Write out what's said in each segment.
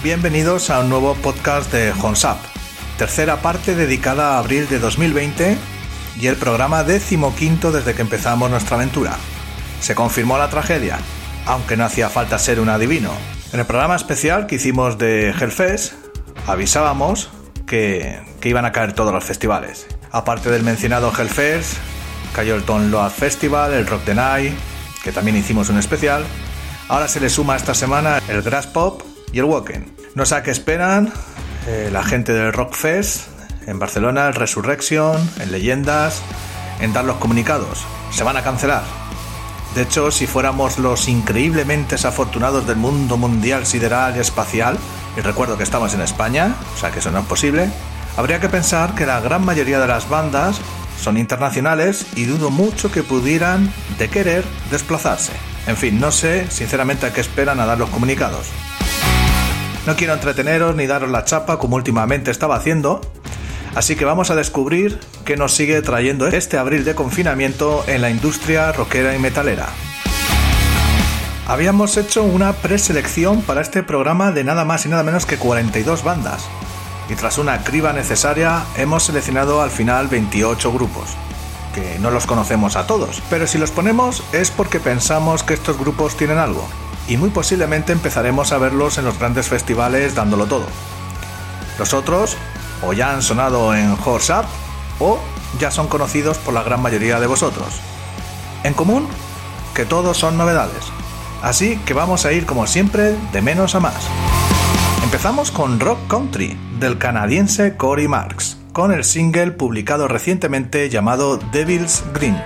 Bienvenidos a un nuevo podcast de Horns Up, tercera parte dedicada a abril de 2020 y el programa 15º desde que empezamos nuestra aventura. Se confirmó la tragedia, aunque no hacía falta ser un adivino. En el programa especial que hicimos de Hellfest, avisábamos que iban a caer todos los festivales. Aparte del mencionado Hellfest, cayó el Download Festival, el Rock the Night, que también hicimos un especial. Ahora se le suma esta semana el Graspop y el Wacken. No sé a qué esperan la gente del Rockfest en Barcelona, el Resurrection, en Leyendas, en dar los comunicados. Se van a cancelar. De hecho, si fuéramos los increíblemente afortunados del mundo mundial sideral y espacial, y recuerdo que estamos en España, o sea que eso no es posible, habría que pensar que la gran mayoría de las bandas son internacionales y dudo mucho que pudieran, de querer, desplazarse. En fin, no sé sinceramente a qué esperan a dar los comunicados. No quiero entreteneros ni daros la chapa como últimamente estaba haciendo, así que vamos a descubrir qué nos sigue trayendo este abril de confinamiento en la industria rockera y metalera. Habíamos hecho una preselección para este programa de nada más y nada menos que 42 bandas, y tras una criba necesaria hemos seleccionado al final 28 grupos, que no los conocemos a todos, pero si los ponemos es porque pensamos que estos grupos tienen algo, y muy posiblemente empezaremos a verlos en los grandes festivales dándolo todo. Los otros o ya han sonado en Horns Up o ya son conocidos por la gran mayoría de vosotros. En común, que todos son novedades, así que vamos a ir como siempre de menos a más. Empezamos con Rock Country del canadiense Corey Marks, con el single publicado recientemente llamado Devil's Green.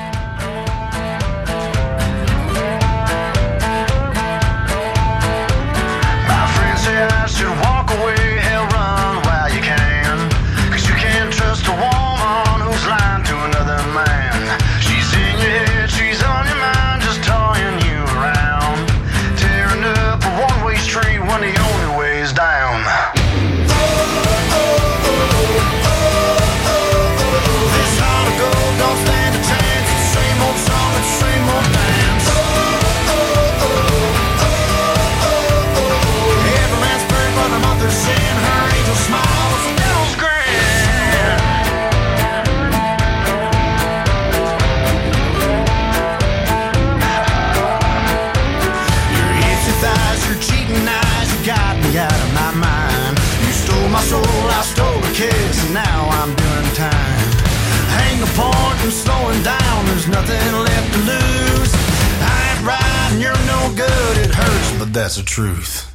Slowing down, there's nothing left to lose. I ain't right and you're no good, it hurts, but that's the truth.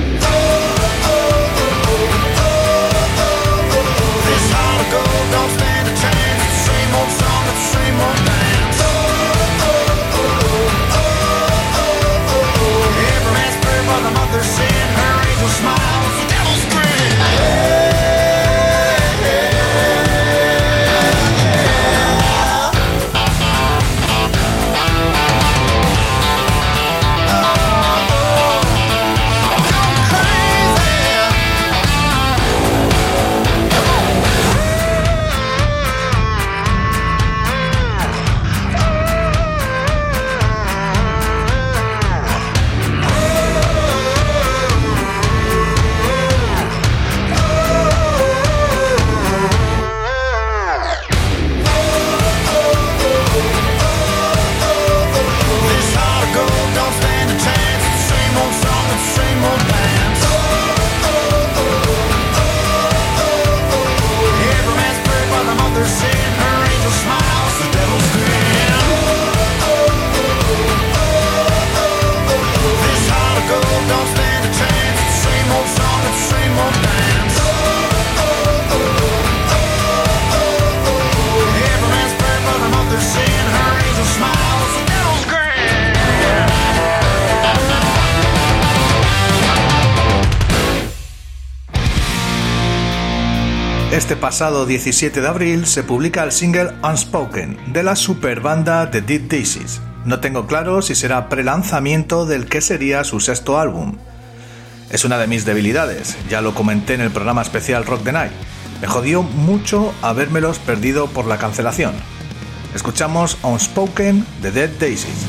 This heart of gold don't stand a chance. It's the same old song, it's the same old dance. Every man's prayer by the mother's sin, her angel smiles, the devil's grin. Este pasado 17 de abril se publica el single Unspoken de la superbanda The Dead Daisies. No tengo claro si será prelanzamiento del que sería su sexto álbum. Es una de mis debilidades, ya lo comenté en el programa especial Rock the Night. Me jodió mucho habérmelos perdido por la cancelación. Escuchamos Unspoken de Dead Daisies.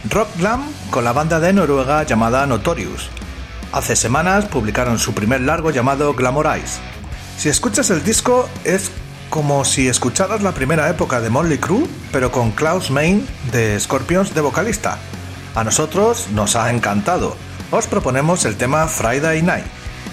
Rock glam con la banda de Noruega llamada Notorious. Hace semanas publicaron su primer largo llamado Glamorize. Si escuchas el disco es como si escucharas la primera época de Motley Crue, pero con Klaus Meine de Scorpions de vocalista. A nosotros nos ha encantado. Os proponemos el tema Friday Night.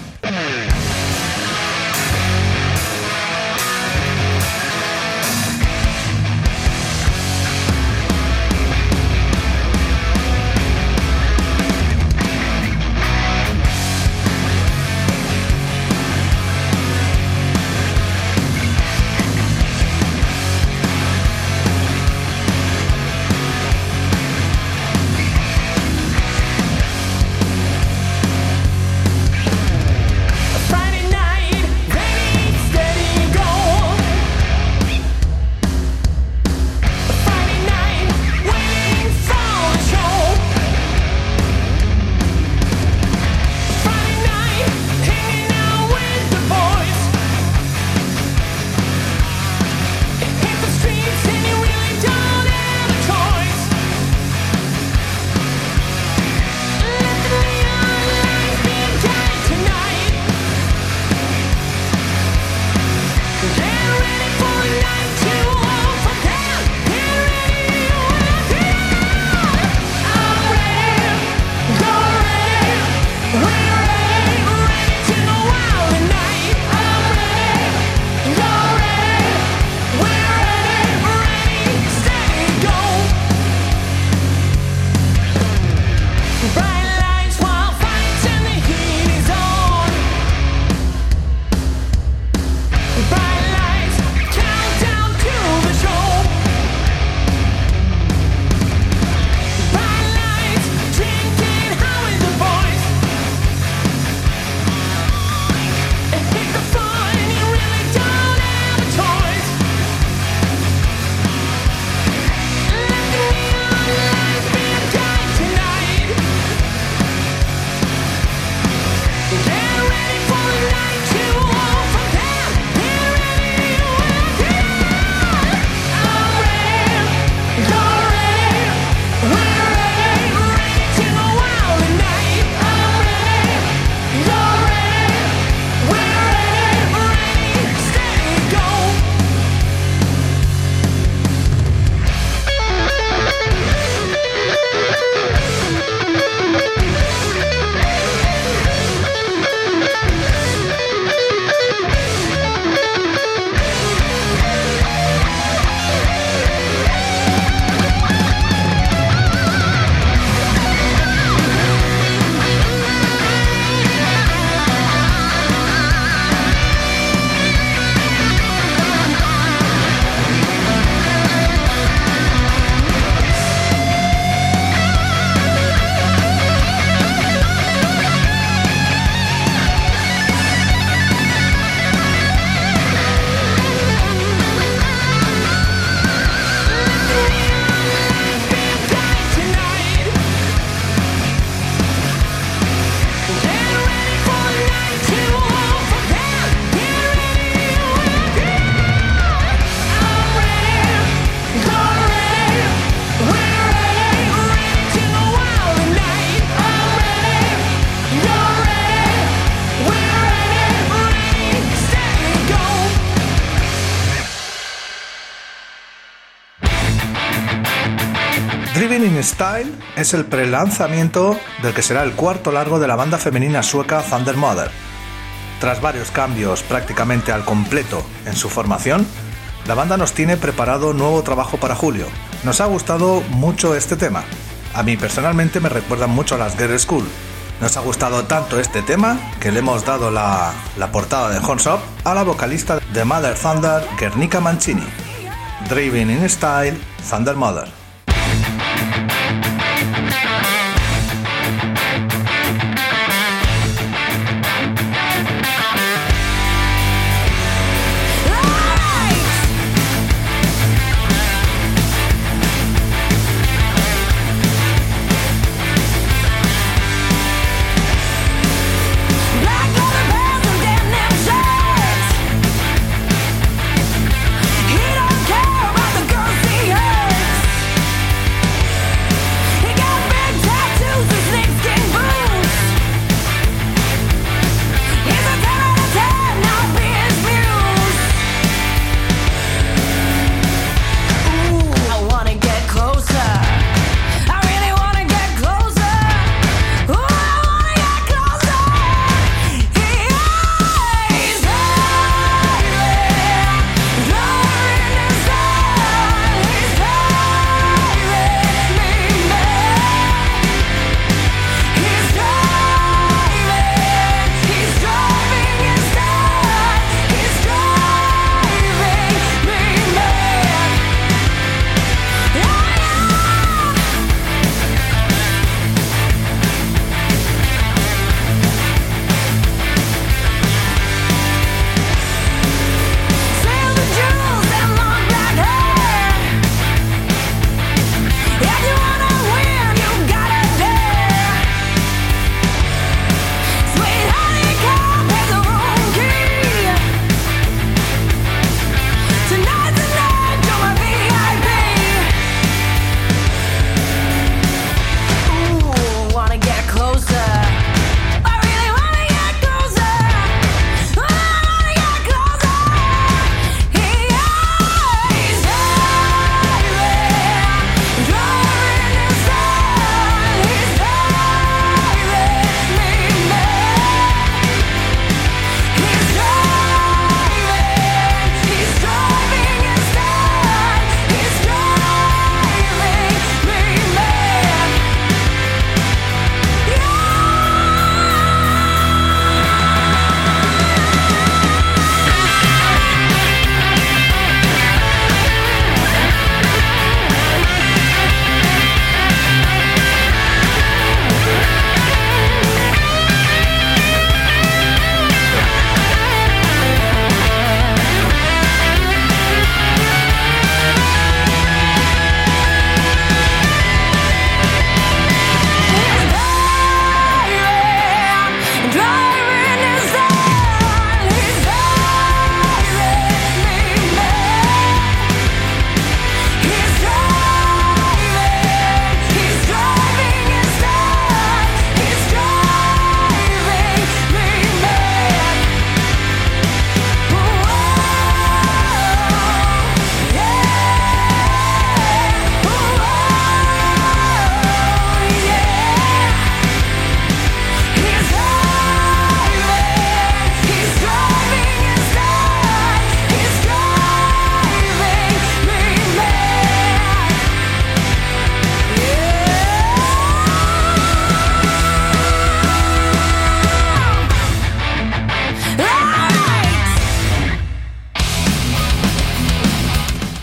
Driven in Style es el prelanzamiento del que será el cuarto largo de la banda femenina sueca Thunder Mother. Tras varios cambios prácticamente al completo en su formación, la banda nos tiene preparado nuevo trabajo para julio. Nos ha gustado mucho este tema. A mí personalmente me recuerdan mucho a las Girl School. Nos ha gustado tanto este tema que le hemos dado la portada de Horns Up a la vocalista de Mother Thunder, Guernica Mancini. Driven in Style, Thunder Mother. He don't care about the girls he hurts.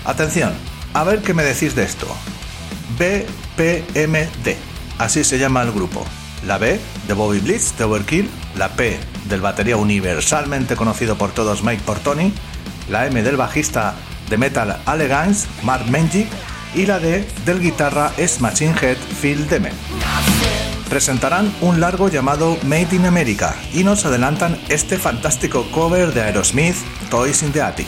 Atención, a ver qué me decís de esto. BPMD, así se llama el grupo. La B de Bobby Blitz de Overkill, la P del batería universalmente conocido por todos Mike Portnoy, la M del bajista de Metal Elegance Mark Menjic y la D del guitarra ex Machine Head Phil Demer. Presentarán un largo llamado Made in America y nos adelantan este fantástico cover de Aerosmith, Toys in the Attic.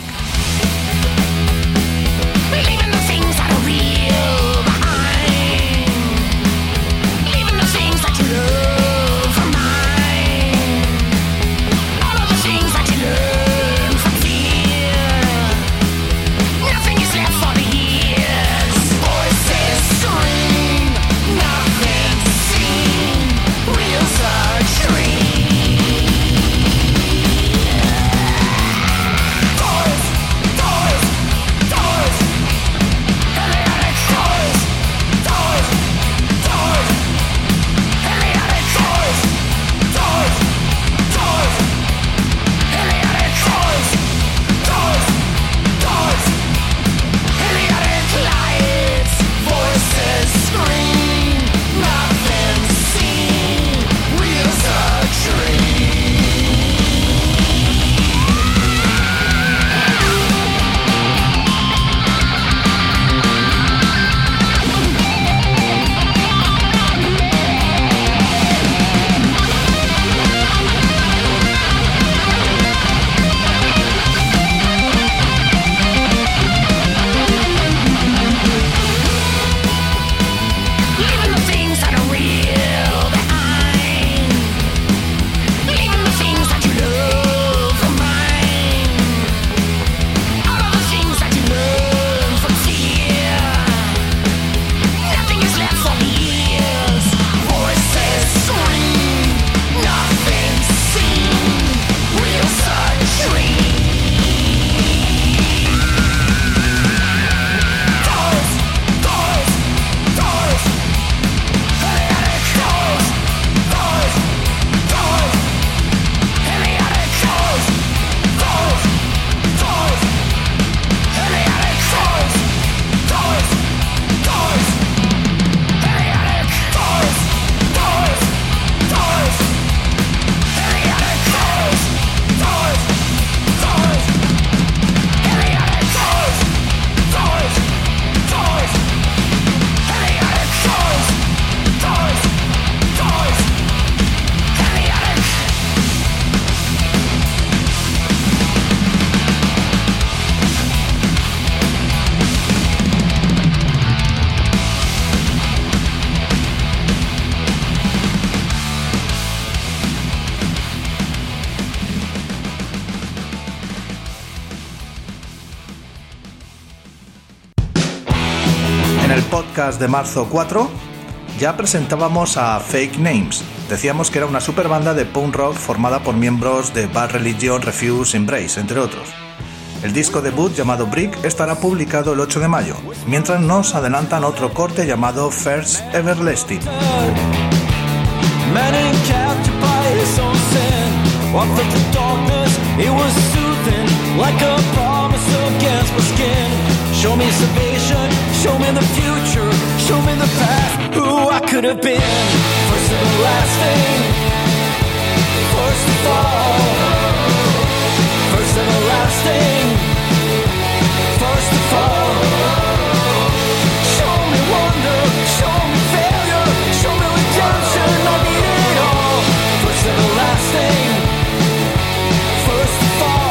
Podcast de marzo 4 ya presentábamos a Fake Names. Decíamos que era una super banda de punk rock formada por miembros de Bad Religion, Refuse, Embrace, entre otros. El disco debut llamado Brick estará publicado el 8 de mayo, mientras nos adelantan otro corte llamado First Everlasting. Show me salvation, show me the future, show me the past, who I could have been. First and the last thing, first of all. First and the last thing, first of all. Show me wonder, show me failure, show me redemption, I need it all. First and the last thing, first of all.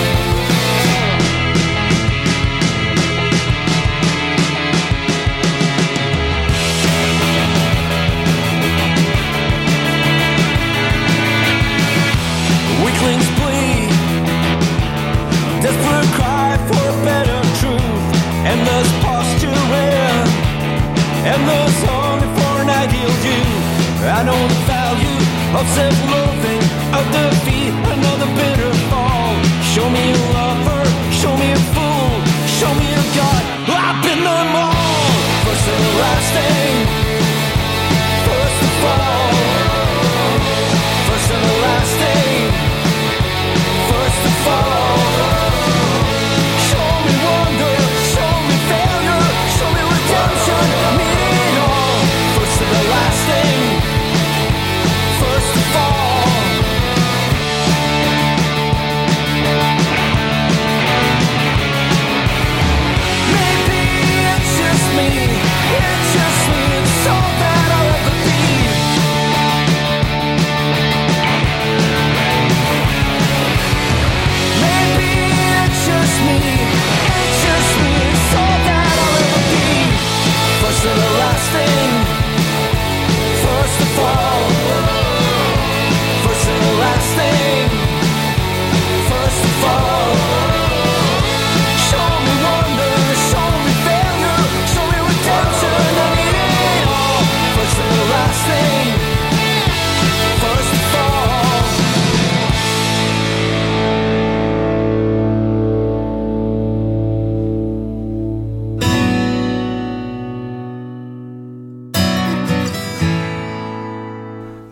Weaklings bleed, desperate cry for a better truth, endless posturing, endless hunger for an ideal you. I know the value of self-loathing, of defeat, another bitter fall. Show me a lover, show me a fool, show me a God, I've been them all. First and the last thing, first of all. First and the last thing, first of all. Show me wonder, show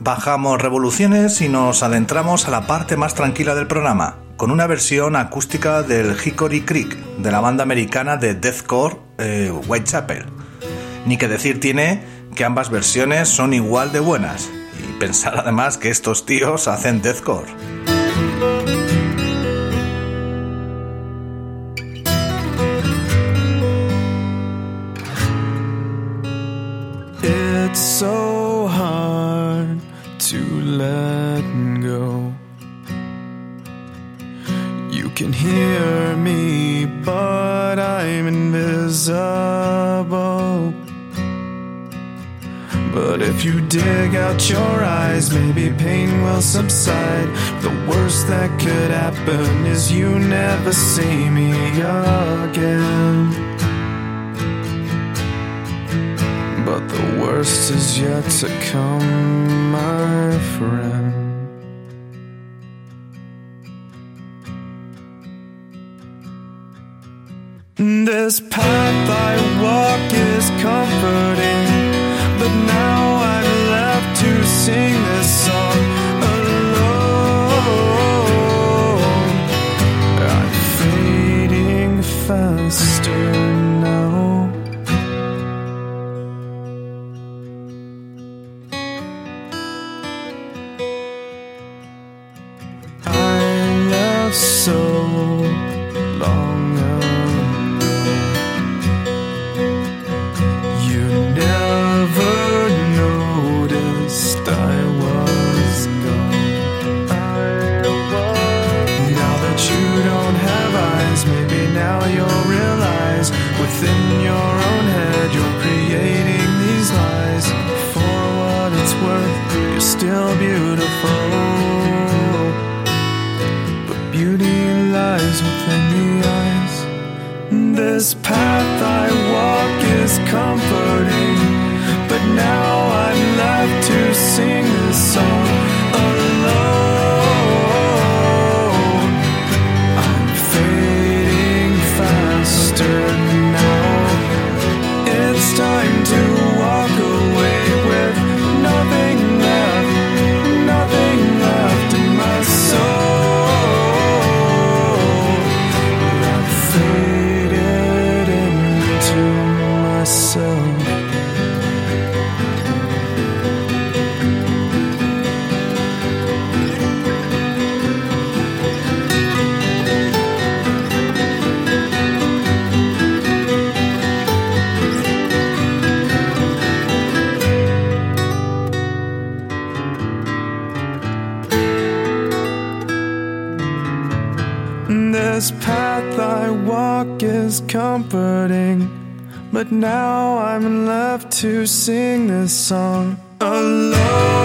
bajamos revoluciones y nos adentramos a la parte más tranquila del programa, con una versión acústica del Hickory Creek, de la banda americana de deathcore Whitechapel. Ni que decir tiene que ambas versiones son igual de buenas, y pensar además que estos tíos hacen deathcore. It's so hard to let go. You can hear me, but I'm invisible. But if you dig out your eyes, maybe pain will subside. The worst that could happen is you never see me again. But the worst is yet to come, my friend. This path I walk is comforting, but now I'm left to sing this song alone. I'm fading faster now. So long ago, you never noticed I was gone. Now that you don't have eyes, maybe now you'll realize within your own head you're creating these lies. For what it's worth, you're still beautiful. Beauty lies within the eyes. This path I walk is comforting, but now I'm left to sing this song alone. I'm fading faster now. It's time to walk away with nothing left in my soul. This path I walk is comforting, but now I'm left to sing this song alone.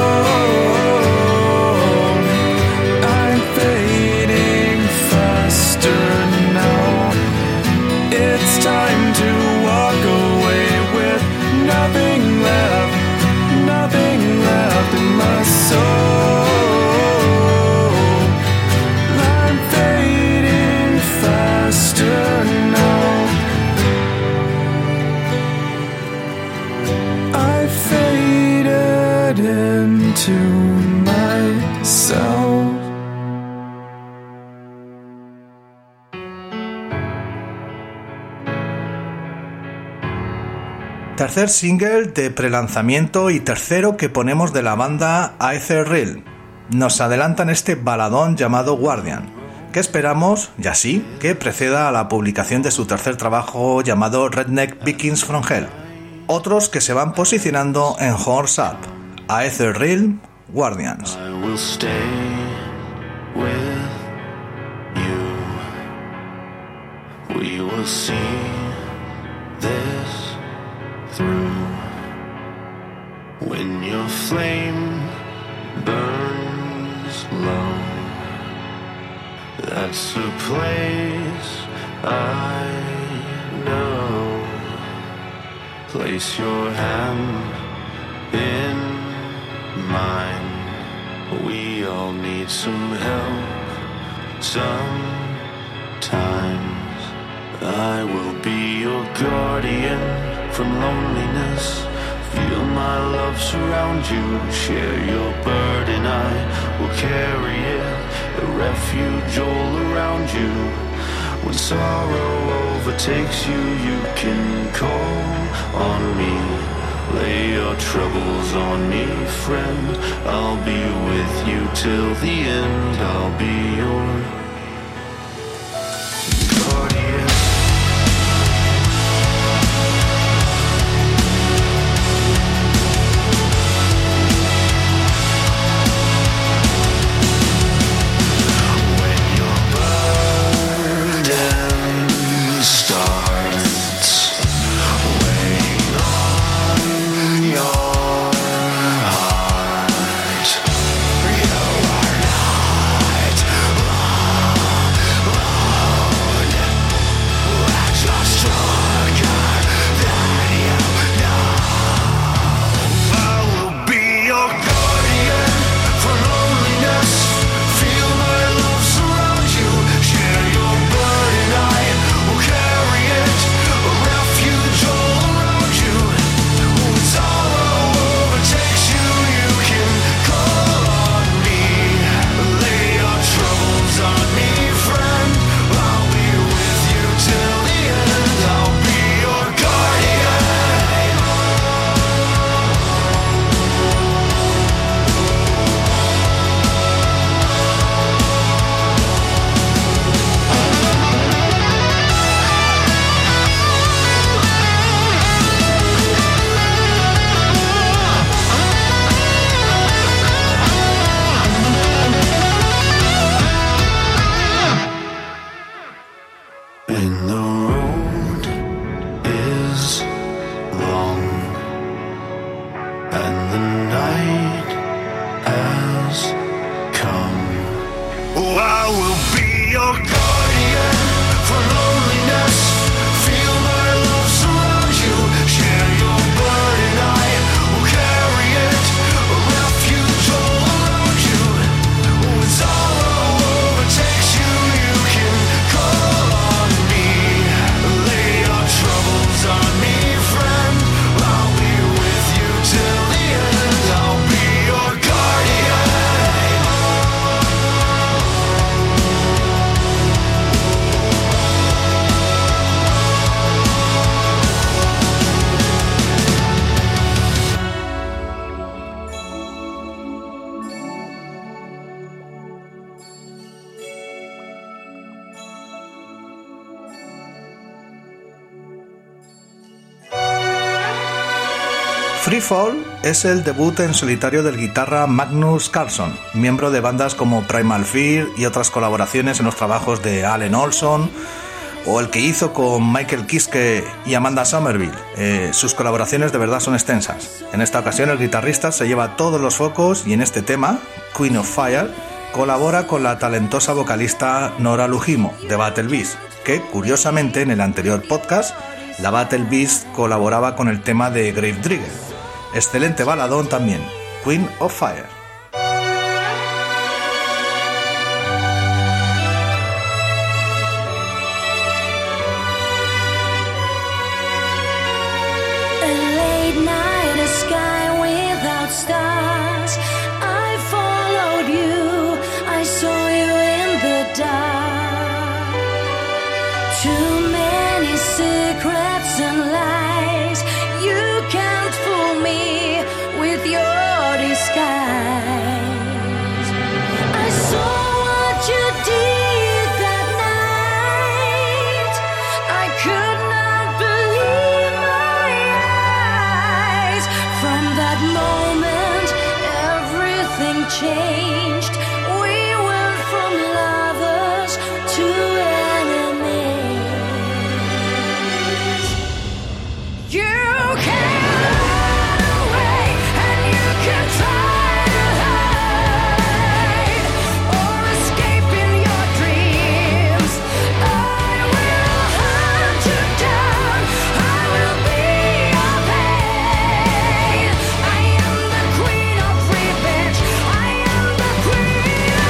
I'm fading faster now. It's time to walk away with nothing left in my soul. I'm fading faster now. I faded into myself. Tercer single de prelanzamiento y tercero que ponemos de la banda Aetherrealm. Nos adelantan este baladón llamado Guardian, que esperamos, y así, que preceda a la publicación de su tercer trabajo llamado Redneck Vikings from Hell. Otros que se van posicionando en Horns Up, Aetherrealm, Guardians. I will stay with you. We will see this through. When your flame burns low, that's the place I know. Place your hand in mine. We all need some help sometimes. I will be your guardian from loneliness, Feel my love surround you, share your burden, I will carry it, a refuge all around you. When sorrow overtakes you, you can call on me. Lay your troubles on me, friend, I'll be with you till the end, I'll be your guardian. Freefall es el debut en solitario del guitarra Magnus Carlsson, miembro de bandas como Primal Fear y otras colaboraciones en los trabajos de Allen Olson, o el que hizo con Michael Kiske y Amanda Somerville. Sus colaboraciones de verdad son extensas. En esta ocasión el guitarrista se lleva todos los focos y en este tema, Queen of Fire, colabora con la talentosa vocalista Nora Lujimo de Battle Beast, que curiosamente en el anterior podcast la Battle Beast colaboraba con el tema de Gravedigger. Excelente baladón también, Queen of Fire. Changed. We went from lovers to enemies. You can run away and you can try to hide or escape in your dreams. I will hunt you down. I will be your pain. I am the queen of revenge. I am the queen.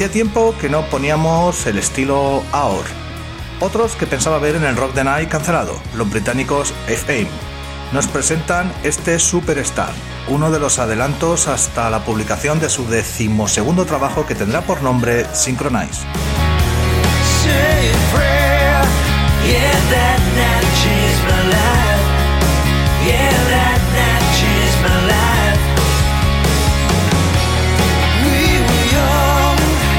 Hacía tiempo que no poníamos el estilo AOR. Otros que pensaba ver en el Rock the Night cancelado, los británicos FM, nos presentan este Superstar, uno de los adelantos hasta la publicación de su 12º trabajo que tendrá por nombre Synchronize. Say a prayer, yeah, that night changed my life. Yeah, that night changed my life. We were young,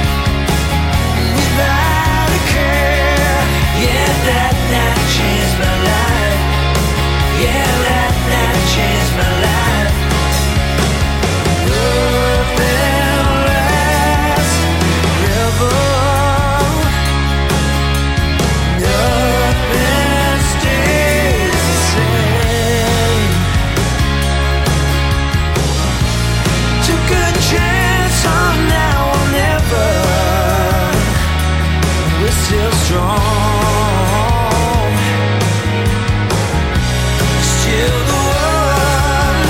without a care. Yeah, that night changed my life. Yeah, that night changed my life. Nothing lasts forever. Nothing stays the same. Took a chance on now or never. We're still strong. Still the one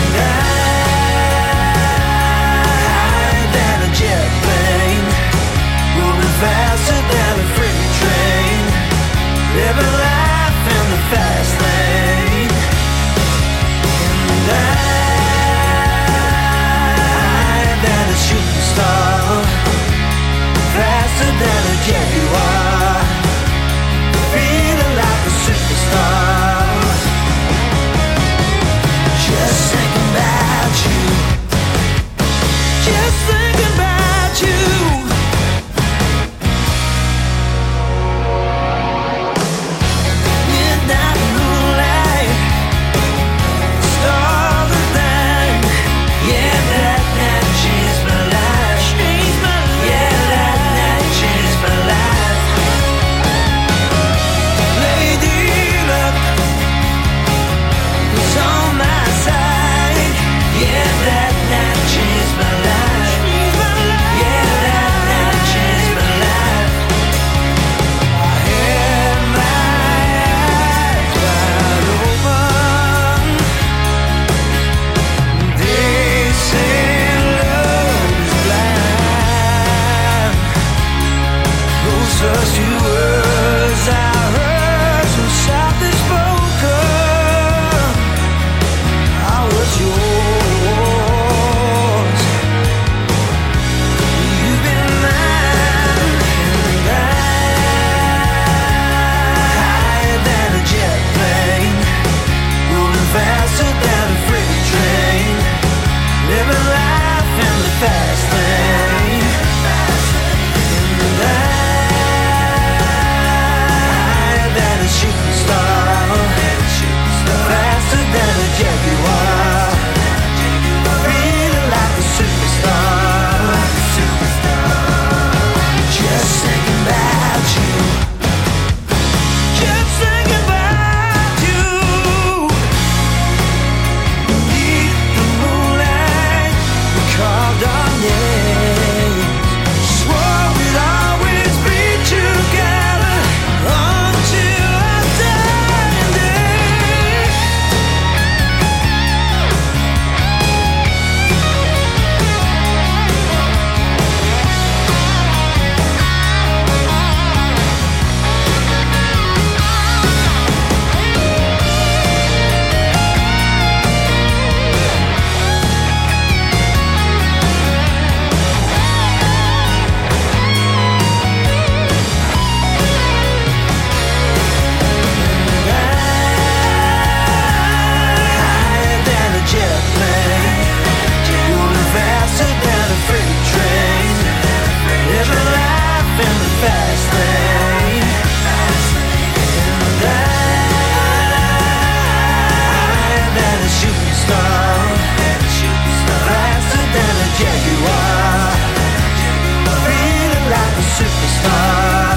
higher than a jet plane, moving faster than a freight train, living life in the fast lane. And higher than a shooting star, faster than a Jaguar, feeling like a superstar. Just thinking about you. Just thinking about you. Midnight moonlight, stars are thing. Yeah, that night changed my life. Yeah, that night changed my life. Lady luck was on my side. Yeah, that night changed my life. Yeah, that night changed my life. I had my eyes wide open. They say love is blind. Those first few words I heard so softly spoken. I was yours. You've been mine, and higher than a jet plane, moving faster than a freight train, living life in the fast lane. And higher than a shooting star, faster than a Jaguar, feeling like a superstar. Just thinking about you. Just thinking about you. Beneath the moonlight, we carved our names. Swore we'd always be together until our dying day. Higher than a jet plane, moving faster than a freight train, living life in the fast lane. And higher than a shooting star, faster than a Jaguar, feeling like a superstar.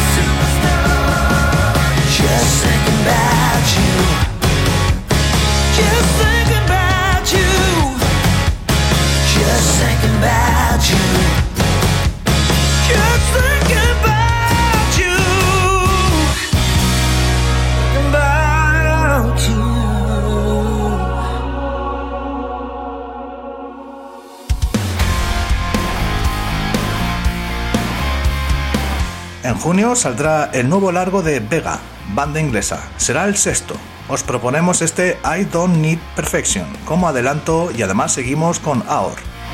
Just thinking about you. Just thinking about you. Just thinking about you. Just thinking about you. Thinking about you. En junio saldrá el nuevo largo de Vega, banda inglesa. Será el 6º. Os proponemos este I Don't Need Perfection como adelanto y además seguimos con Aor.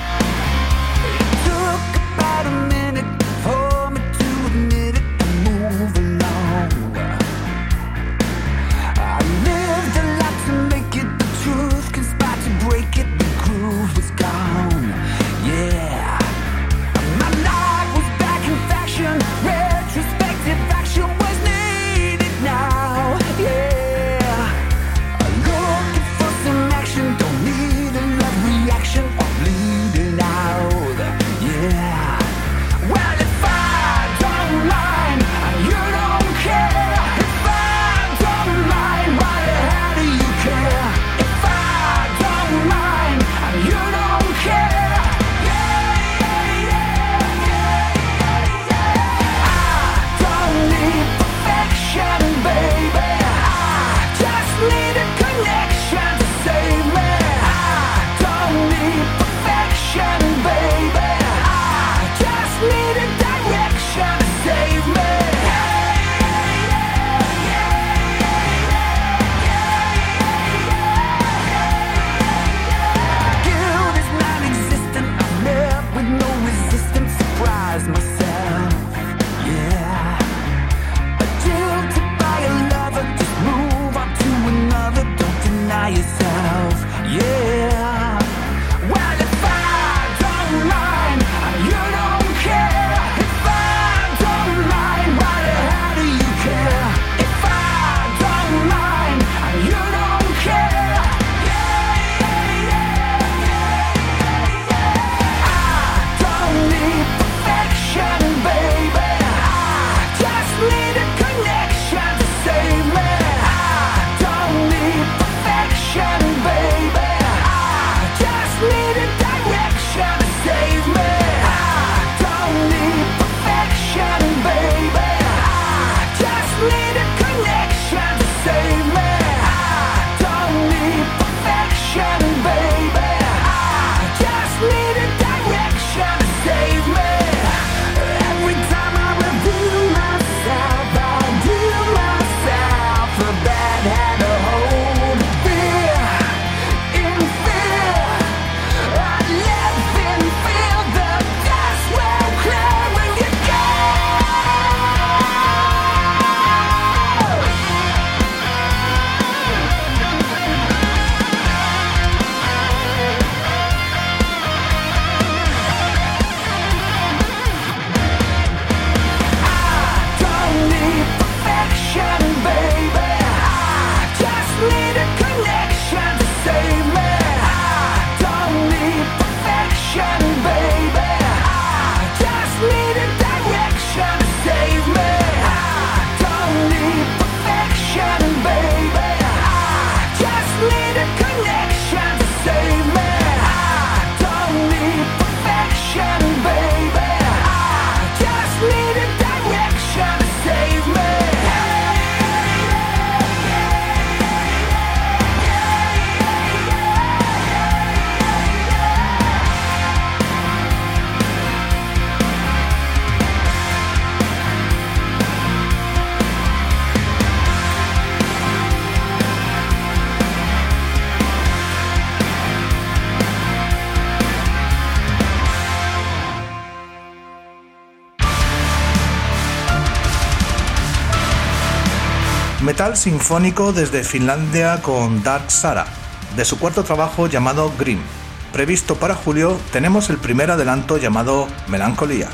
Metal sinfónico desde Finlandia con Dark Sara, de su cuarto trabajo llamado Green. Previsto para julio tenemos el primer adelanto llamado Melancolía.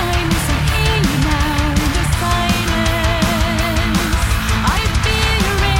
I feel your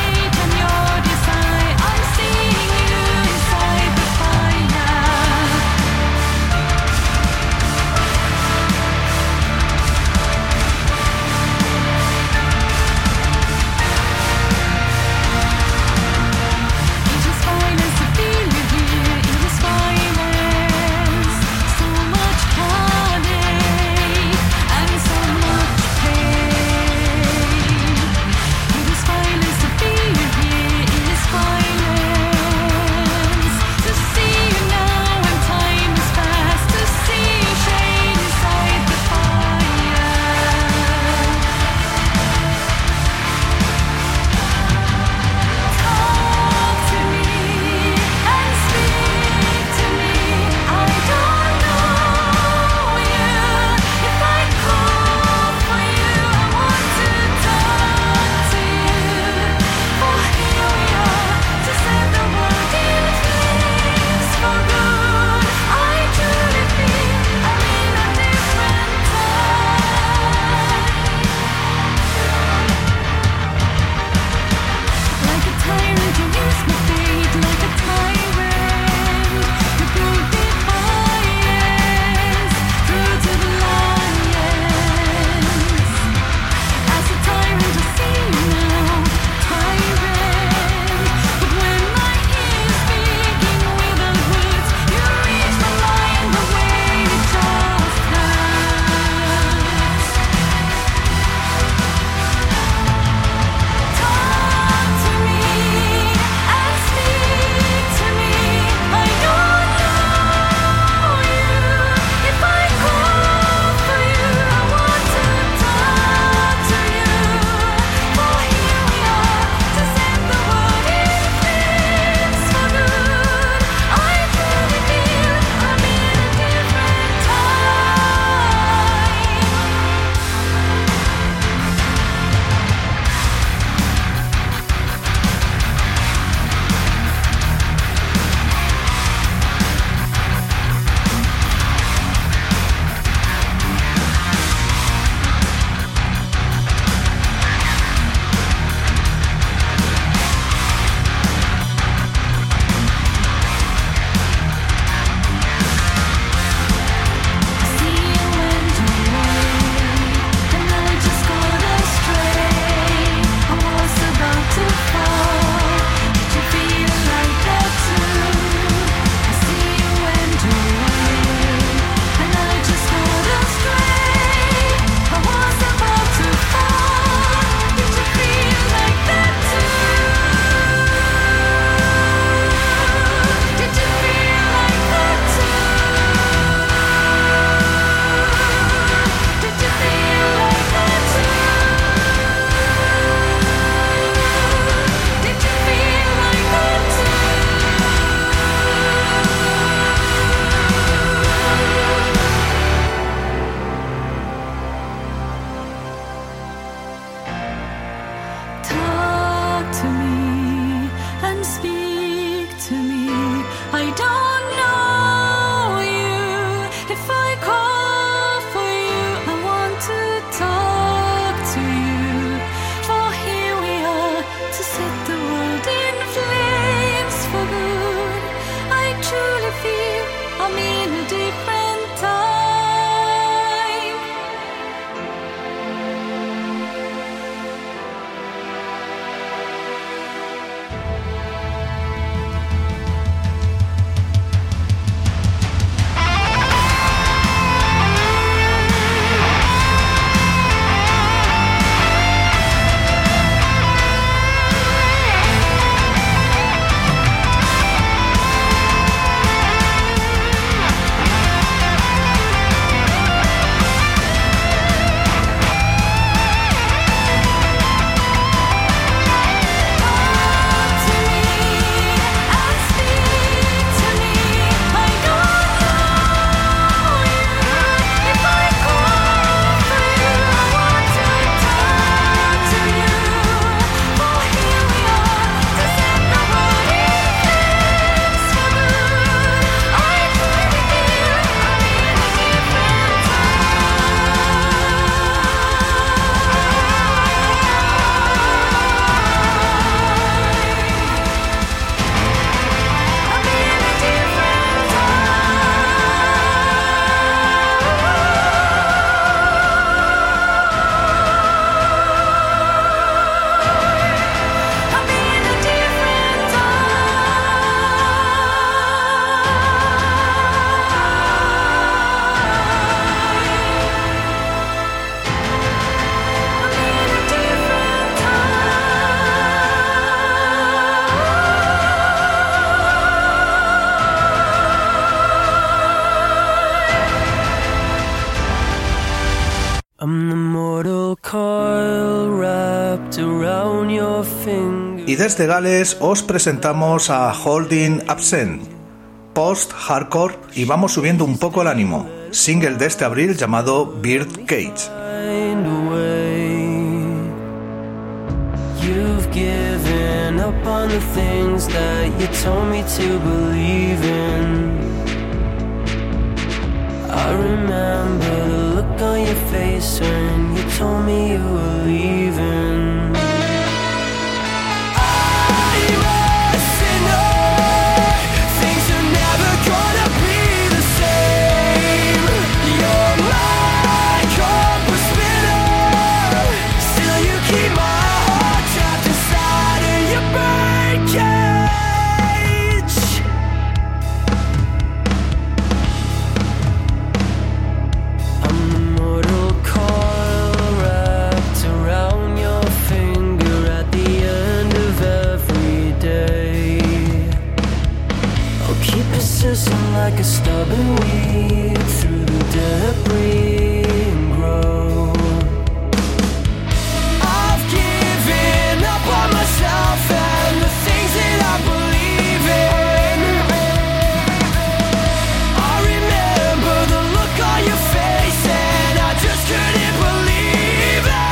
Y desde Gales os presentamos a Holding Absent, post-hardcore, y vamos subiendo un poco el ánimo. Single de este abril llamado Birdcage. You've given up on the things that you told me to believe in. I remember the look on your face when you told me you were leaving. Like a stubborn weed through the debris and grow. I've given up on myself and the things that I believe in. I remember the look on your face and I just couldn't believe it.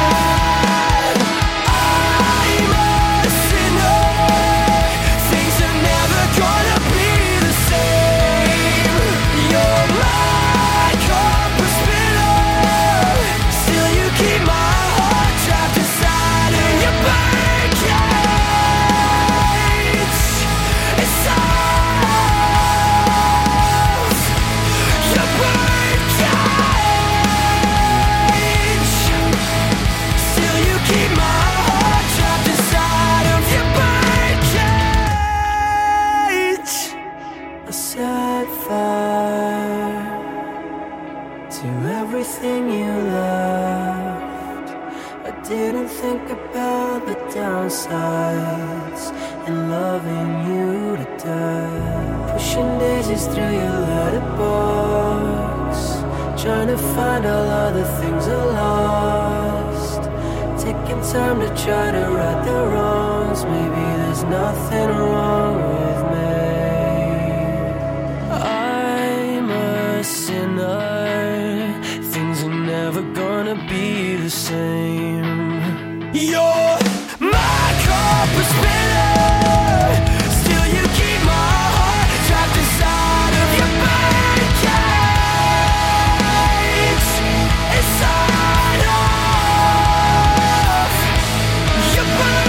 I'm a sinner. Things are never gonna be the same. You're my compass spinner. Still you keep my heart trapped inside of your birdcage. It's off your birdcage. Still you keep my heart trapped inside of your birdcage. I set fire to everything you loved. I didn't think about the downsides and loving you to death. Pushing daisies through your letterbox, trying to find all other things I lost. Taking time to try to right the wrongs. Maybe there's nothing wrong with me. I'm a sinner. Things are never gonna be the same. You're my compass spinner. Still you keep my heart trapped inside of your birdcage. Inside of your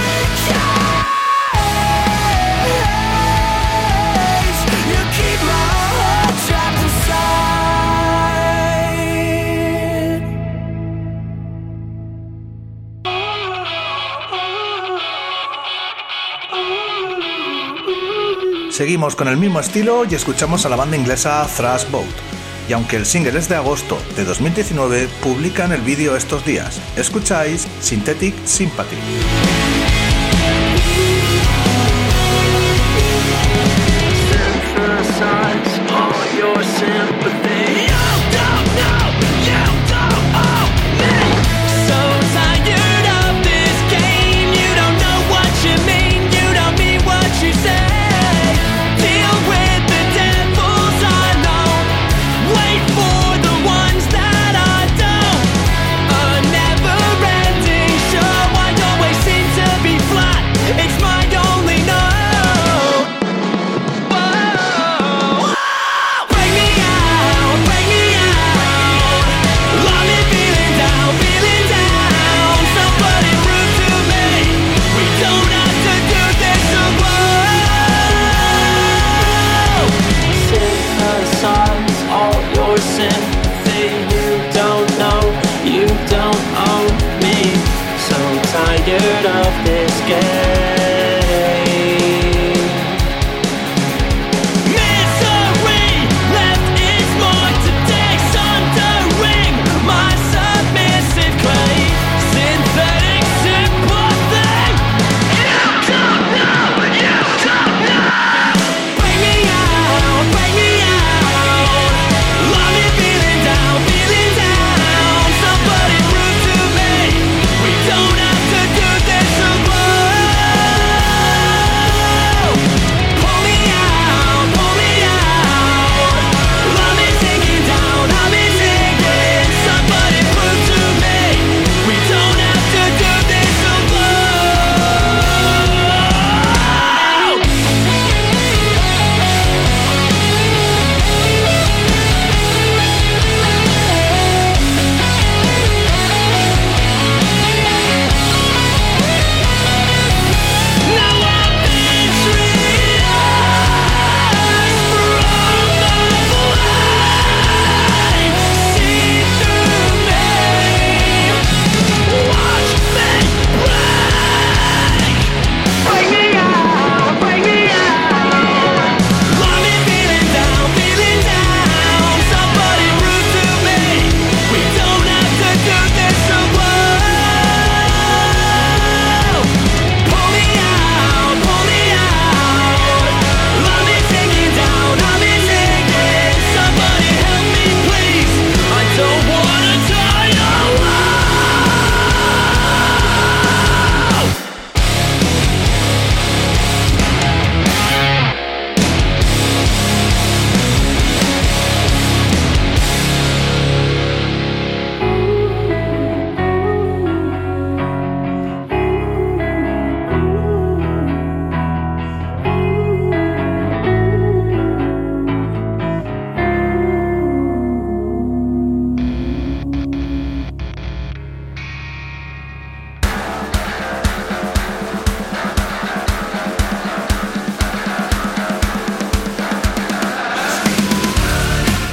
birdcage. You keep my heart trapped inside. Seguimos con el mismo estilo y escuchamos a la banda inglesa Thrash Boat. Y aunque el single es de agosto de 2019, publican el vídeo estos días. Escucháis Synthetic Sympathy. Synthesize all your sympathy. You don't know, you don't owe me. So tired of this game. You don't know what you mean. You don't mean what you say. Deal with the devils I know. Wait for the ones that I don't. A never-ending show. I always seem to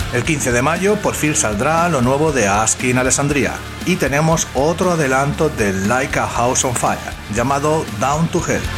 El 15 de mayo por fin saldrá lo nuevo de ASCII in Alessandria y tenemos otro adelanto de Like a House on Fire llamado Down to Hell.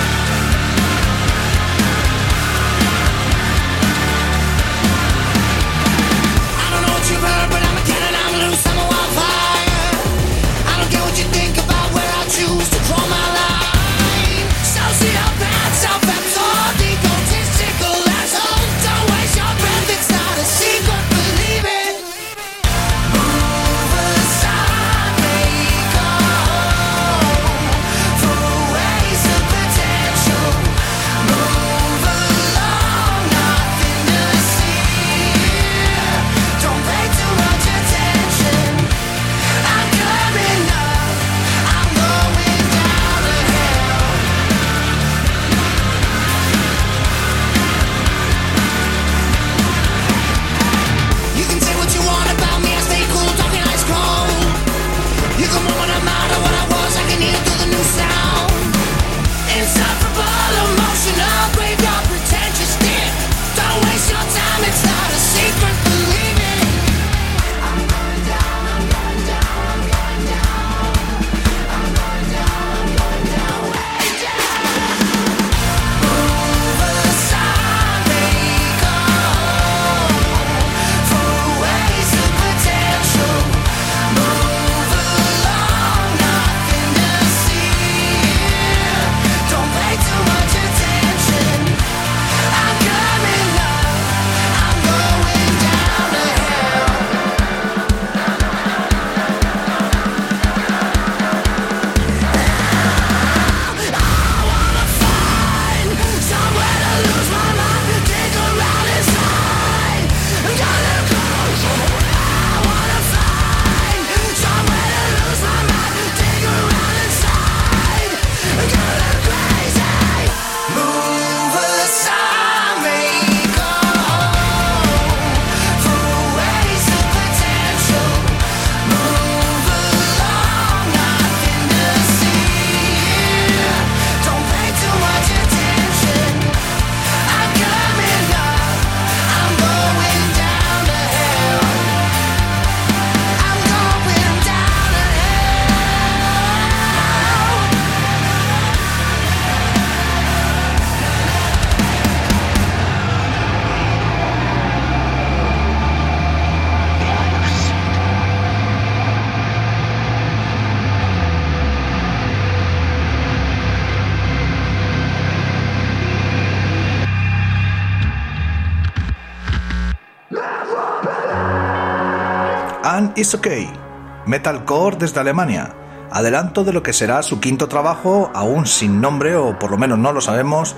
And It's Okay, metalcore desde Alemania, adelanto de lo que será su quinto trabajo, aún sin nombre o por lo menos no lo sabemos,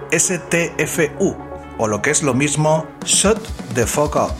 STFU, o lo que es lo mismo, Shut the Fuck Up.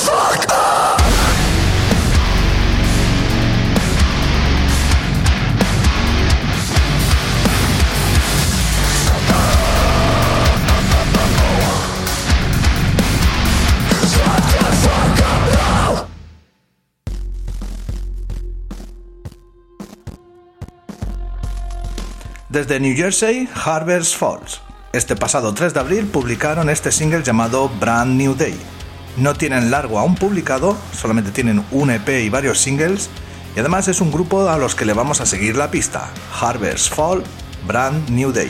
Desde New Jersey, Harvest Falls. Este pasado 3 de abril publicaron este single llamado Brand New Day. No tienen largo aún publicado, solamente tienen un EP y varios singles, y además es un grupo a los que le vamos a seguir la pista. Harvest Falls, Brand New Day.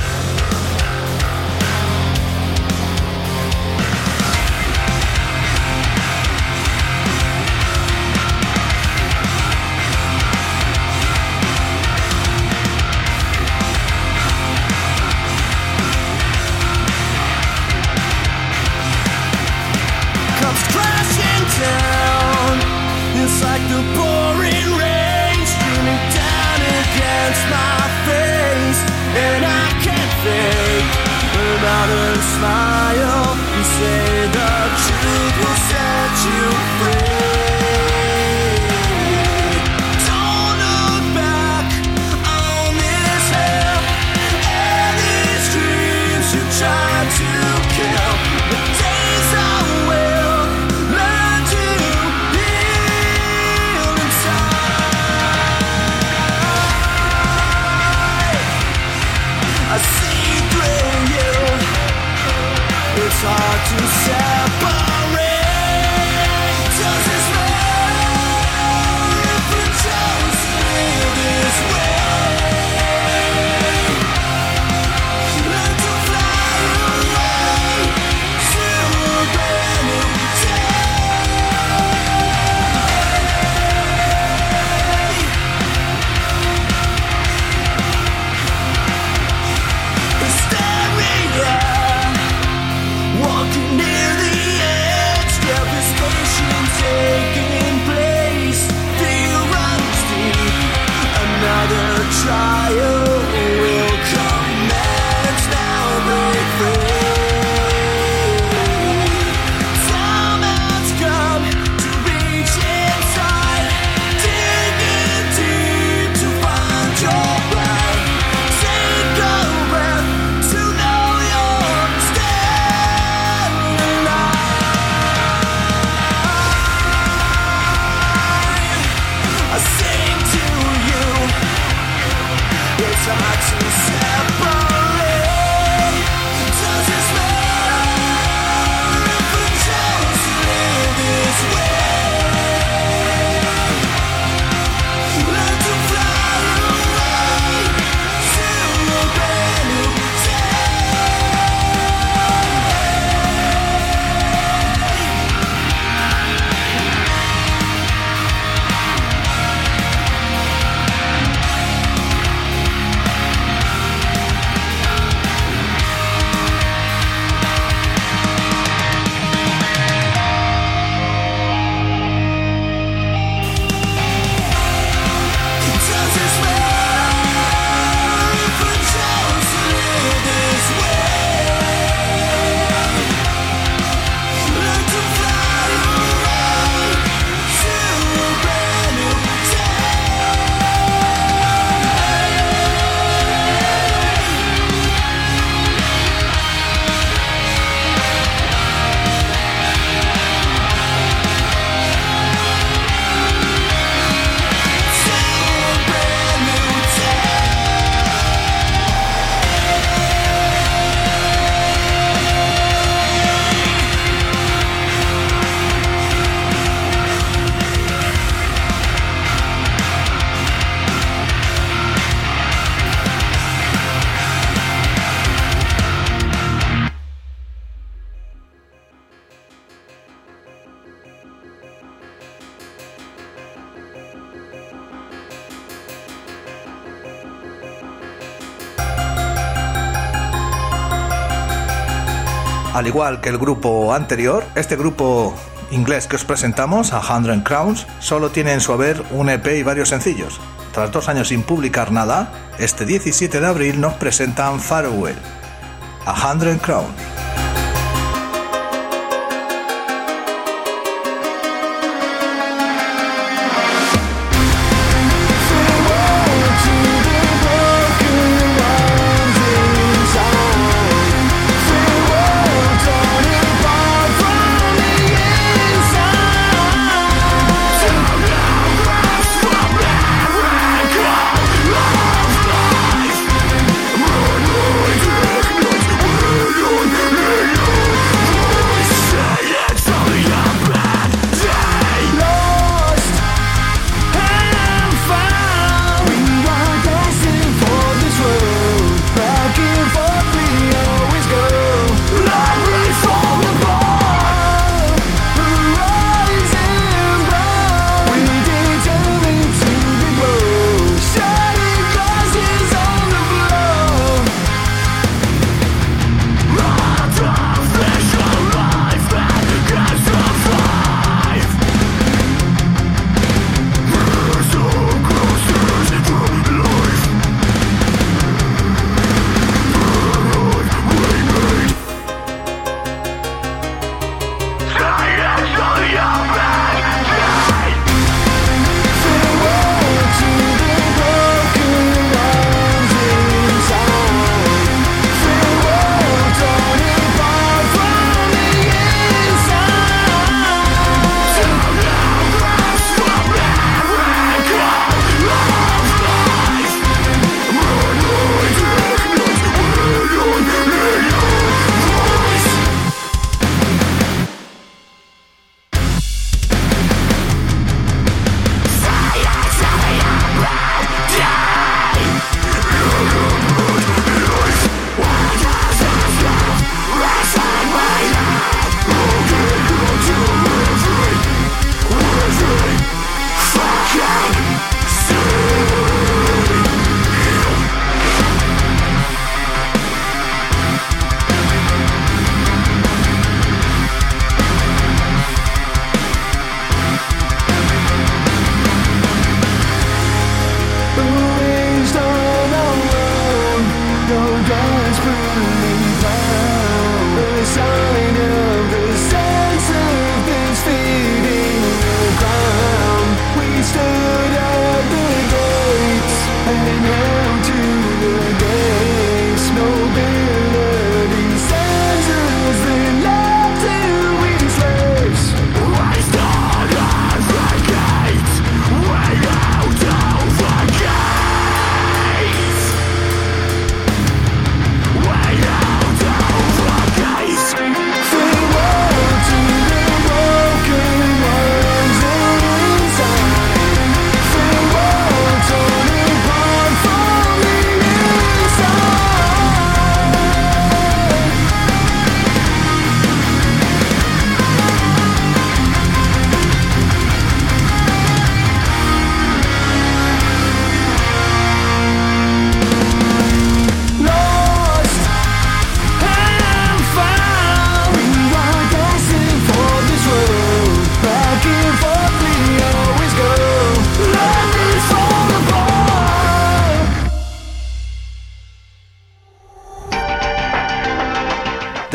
Al igual que el grupo anterior, este grupo inglés que os presentamos, 100 Crowns, solo tiene en su haber un EP y varios sencillos. Tras 2 años sin publicar nada, este 17 de abril nos presentan Farewell, 100 Crowns.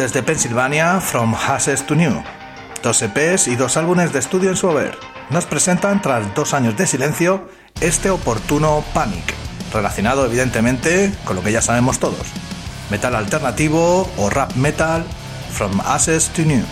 desde Pensilvania, From Ashes to New. 2 EPs y 2 álbumes de estudio en su haber. Nos presentan, tras 2 años de silencio, este oportuno Panic, relacionado evidentemente con lo que ya sabemos todos: metal alternativo o rap metal, From Ashes to New.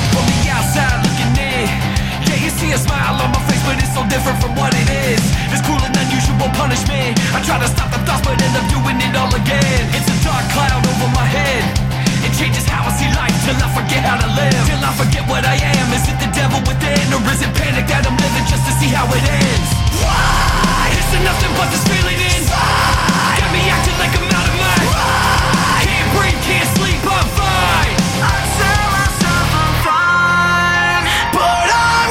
See a smile on my face, but it's so different from what it is. It's cruel and unusual punishment. I try to stop the thoughts, but end up doing it all again. It's a dark cloud over my head. It changes how I see life till I forget how to live. Till I forget what I am. Is it the devil within, or is it panic that I'm living just to see how it ends? Why? It's nothing but this feeling inside. Got me acting like I'm out of mind. Why? Can't breathe, can't sleep, I'm fine. I tell myself I'm fine, but I'm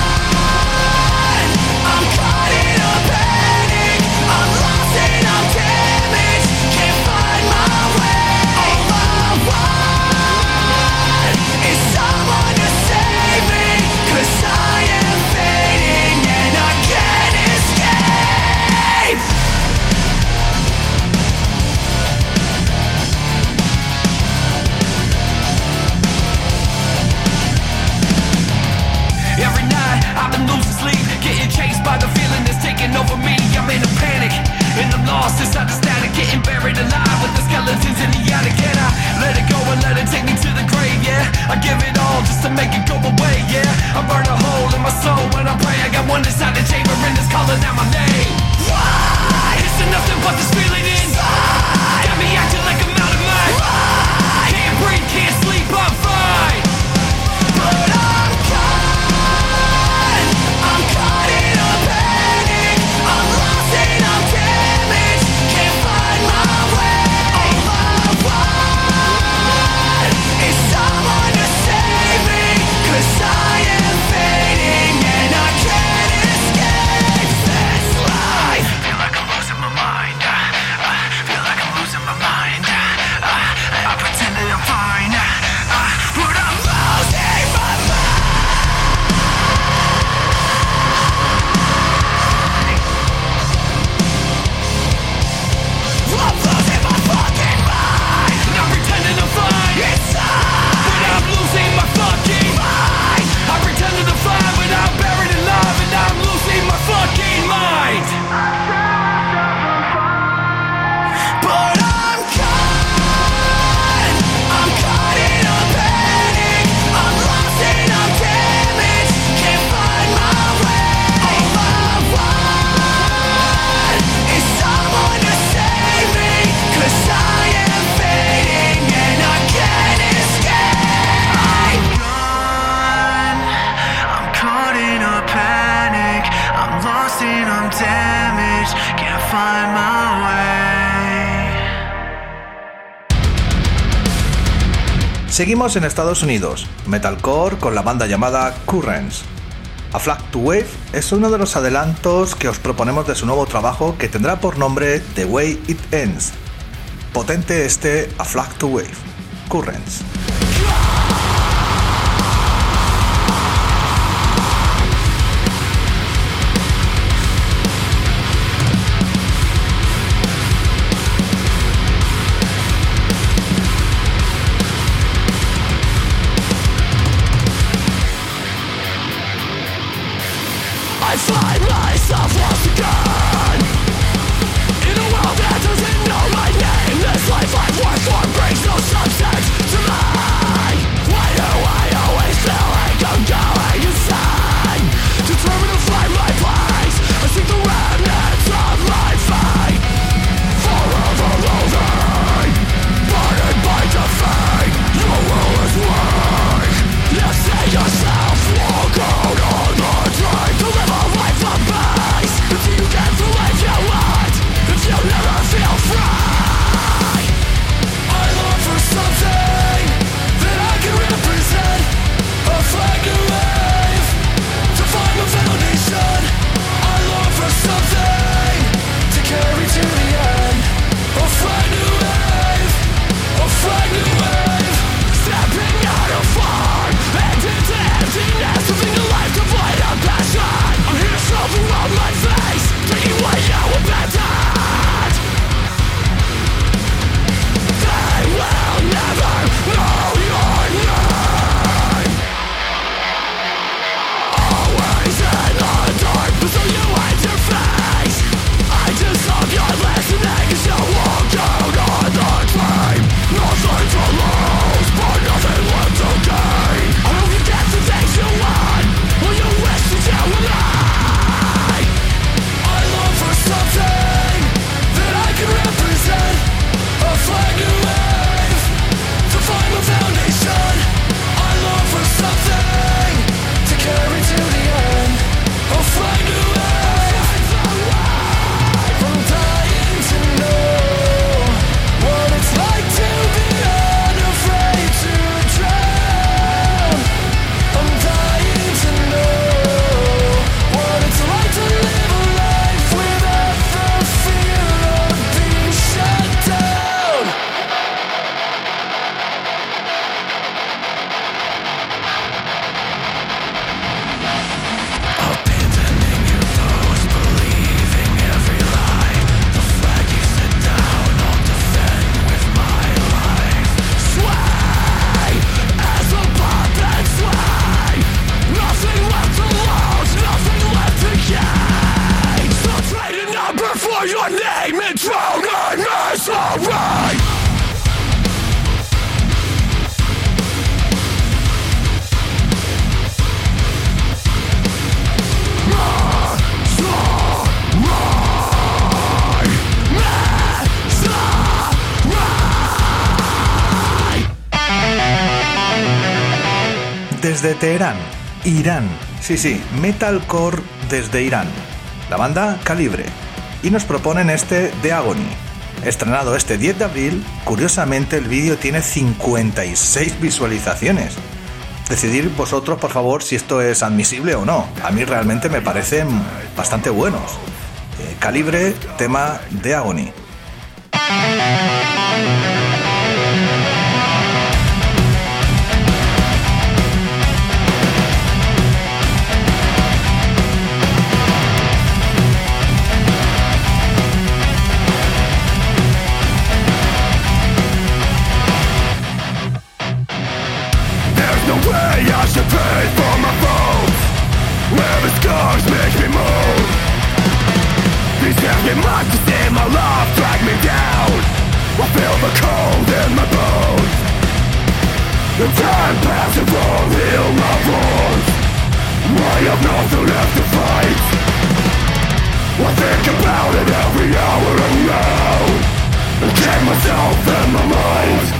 caught in a panic. I'm lost and I'm damaged. Can't find my way. All I want is someone to save me, 'cause I am fading and I can't escape. Every night I've been losing sleep, getting chased by the feeling that's taking over me. I'm in a panic, and I'm lost inside the static, getting buried alive with the skeletons in the attic. And I let it go and let it take me to the grave, yeah. I give it all just to make it go away, yeah. I burn a hole in my soul when I pray. I got one inside the chamber and it's calling out my name. Why? It's nothing but this feeling inside. Got me acting like I'm out of mind. Why? Can't breathe, can't sleep, I'm fine, but I'm caught in a panic. I'm lost and I'm damaged. Can't find my way. All I want is someone to save me, 'cause I am fading and I can't escape this life. Feel like I'm losing my mind. Feel like I'm losing my mind. I pretend that I'm fine, but I'm losing my mind. I'm losing my fucking mind. I'm pretending I'm fine inside, but I'm losing my fucking mind. I pretended I'm fine, but I'm buried alive, and I'm losing my fucking mind. But I'm caught in a panic. I'm lost and I'm damaged. Can't find my way. All I want is someone to save me, 'cause I am fading and I can't escape. I'm gone. I'm caught in a panic. I'm lost and I'm damaged. Can't find my way. Seguimos en Estados Unidos, metalcore con la banda llamada Currents. A Flag to Wave es uno de los adelantos que os proponemos de su nuevo trabajo, que tendrá por nombre The Way It Ends. Potente este A Flag to Wave, Currents. I find myself lost again in a world that doesn't know my name. This life I've worked for brings no substance to me. Why do I always feel like I'm going insane? Determined to find my place, I seek the remnants of my fate. Forever loathing, burdened by defeat. Your will is weak. You see yourself walk out on the train to live a life of peace. Until you can desde Teherán, Irán. Sí, metalcore desde Irán. La banda Calibre. Y nos proponen este The Agony. Estrenado este 10 de abril, curiosamente el vídeo tiene 56 visualizaciones. Decidir vosotros, por favor, si esto es admisible o no. A mí realmente me parecen bastante buenos. Calibre, tema The Agony. I should pay for my faults, where the scars make me moan. These empty monsters in my life drag me down. I feel the cold in my bones. The time passes won't heal my wounds. I have nothing left to fight. I think about it every hour alone, and kick myself in my mind.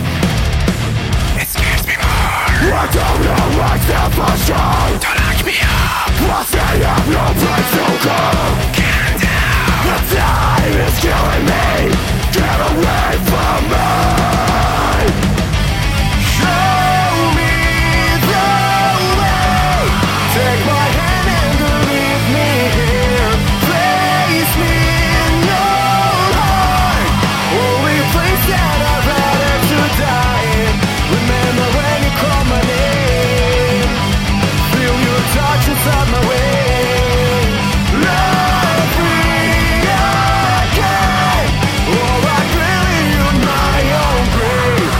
I don't know myself for sure. Don't lock me up. I say I'm no place to go. Can't down. The time is killing me. Get away from me. Show me the way. Take my hand and lead me here. Place me in your heart. Only place that I've had to die in. Remember when you call my name, feel your touch inside my way. Love me again, or I really in my own grave.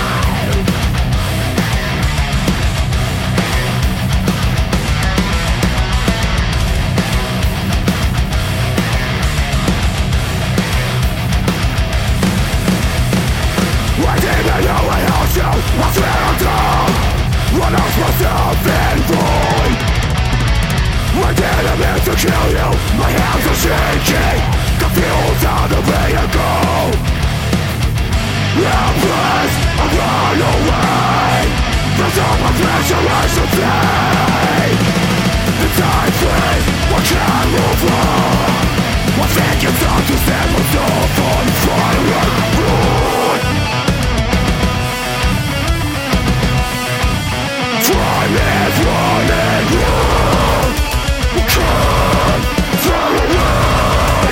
I didn't know I held you, I swear I'm dumb. I lost myself in void. I didn't mean to kill you. My hands are shaking, confused on the way to go. Helpless, I run away. There's so much pressure I should take. The time flees, I can't move on. I think it's time to set myself on fire and run. Time is running low. Can't turn away.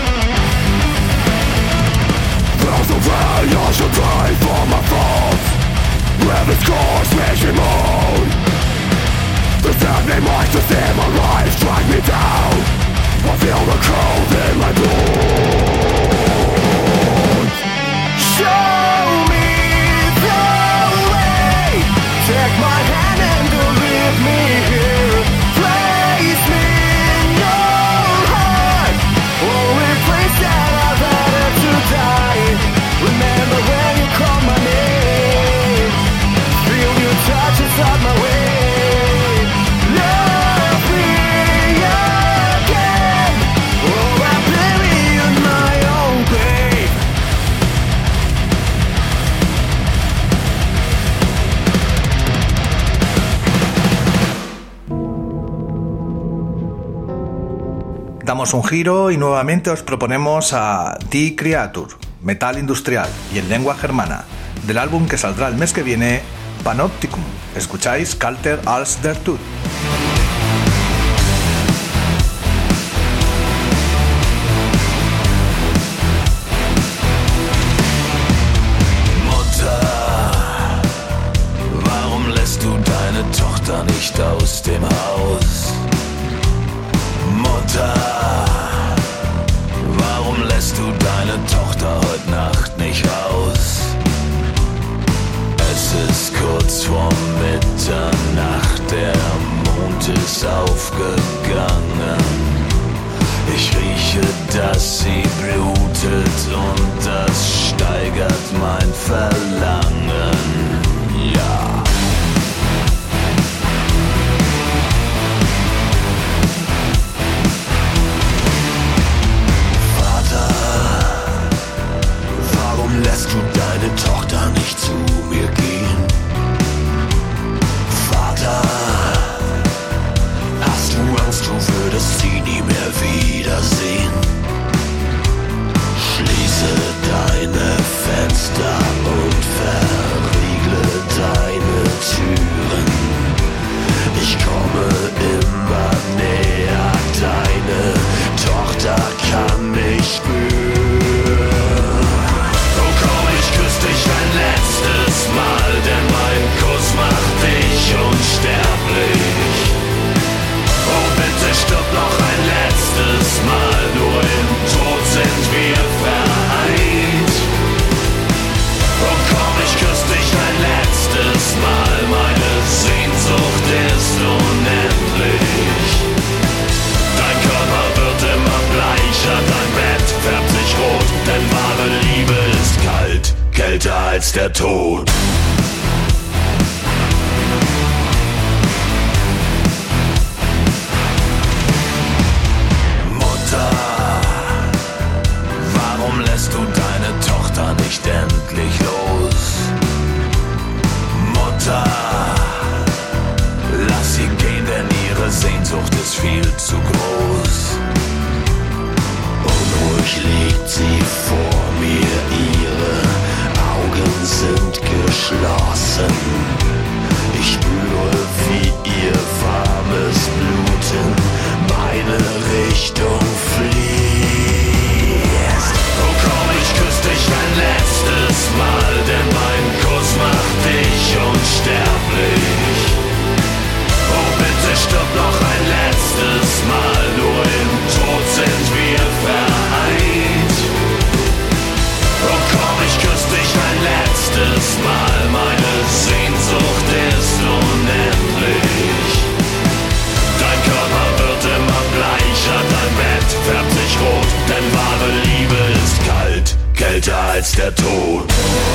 There's a way I should pay for my faults. Every scars makes me moan. The deadly monsters in my life drag me down. I feel the cold in my bones. Show me the way. Take my hand and leave me here. Place me in your heart. Only place that I've had to die. Remember when you call my name. Feel your touch inside my way. Love me again, or I bury in my own grave. Damos un giro y nuevamente os proponemos a Die Creature, metal industrial y en lengua germana, del álbum que saldrá el mes que viene, Panopticum. Escucháis Kalter als der Tod. Warum lässt du deine Tochter nicht aus dem Haus? Mutter, warum lässt du deine Tochter heute Nacht nicht raus? Es ist kurz vor Mitternacht, der Mond ist aufgegangen. Ich rieche, dass sie blutet und das steigert mein Verlangen. Ja. Vater, warum lässt du deine Tochter nicht zu mir gehen? Vater, als der Tod. Mutter, warum lässt du deine Tochter nicht endlich los? Mutter, lass sie gehen, denn ihre Sehnsucht ist viel zu groß. Unruhig liegt sie vor mir, ihre Augen sind geschlossen. Ich spüre, wie ihr warmes Blut in meine Richtung fließt. Oh komm, ich küss dich ein letztes Mal, denn mein Kuss macht dich unsterblich. Oh bitte stirb noch ein letztes Mal, nur im Tod sind wir vereint. Oh komm, ich küss dich ein letztes Mal, meine Sehnsucht ist unendlich. Dein Körper wird immer bleicher, dein Bett färbt sich rot, denn wahre Liebe ist kalt, kälter als der Tod.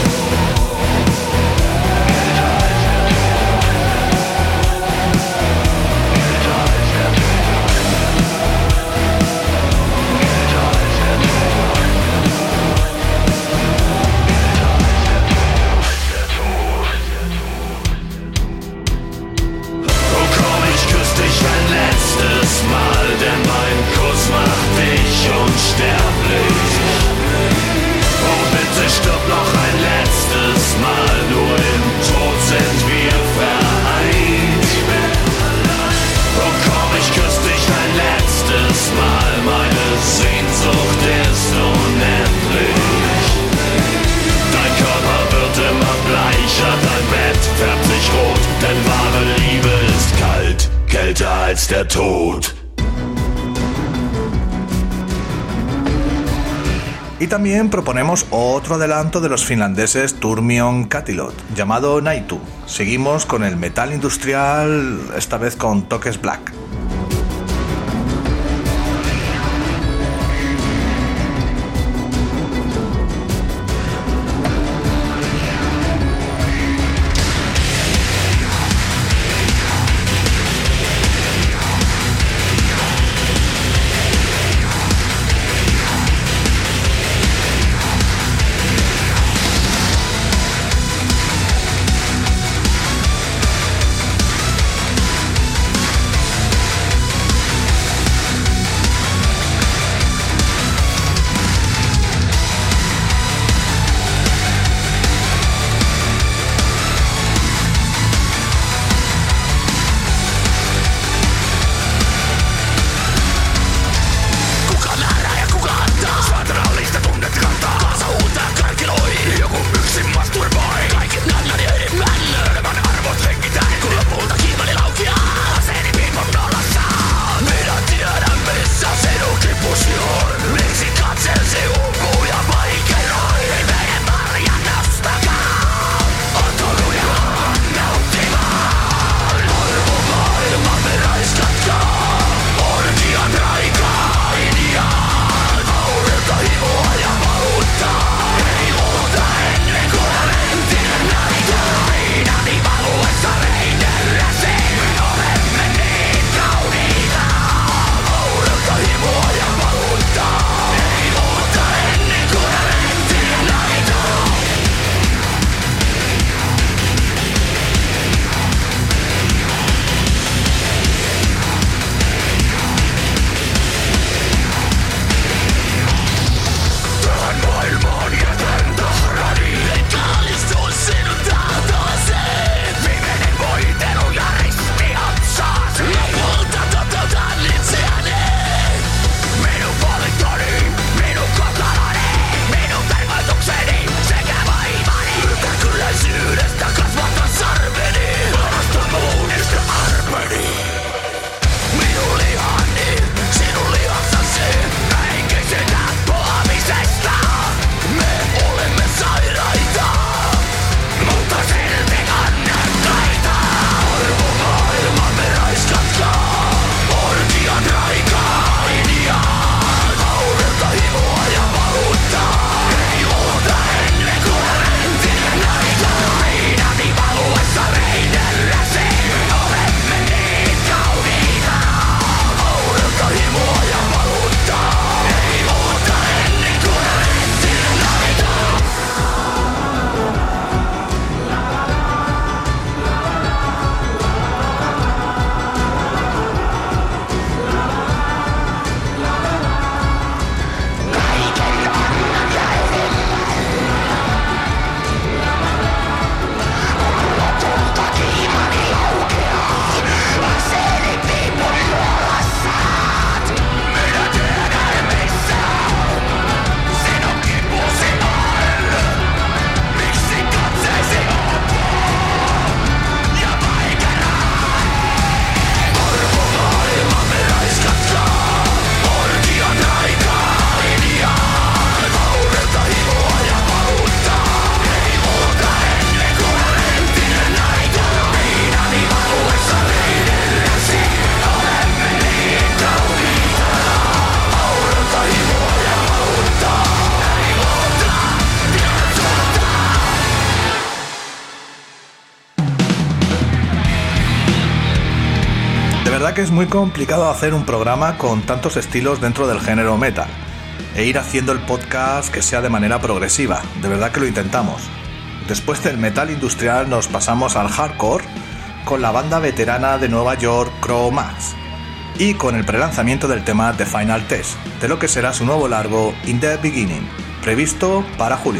Mal, denn mein Kuss macht dich unsterblich. Oh bitte stirb noch ein letztes Mal, nur im Tod sind wir vereint. Oh komm, ich küss dich ein letztes Mal, meine Sehnsucht ist unendlich. Dein Körper wird immer bleicher, dein Bett färbt sich rot, denn wahre Liebe ist kalt, kälter als der Tod. Y también proponemos otro adelanto de los finlandeses Turmion Catilot, llamado Naitu. Seguimos con el metal industrial, esta vez con toques black. verdad que es muy complicado hacer un programa con tantos estilos dentro del género metal e ir haciendo el podcast que sea de manera progresiva. De verdad que lo intentamos. Después del metal industrial nos pasamos al hardcore con la banda veterana de Nueva York Cro-Mags y con el prelanzamiento del tema The Final Test, de lo que será su nuevo largo In the Beginning, previsto para julio.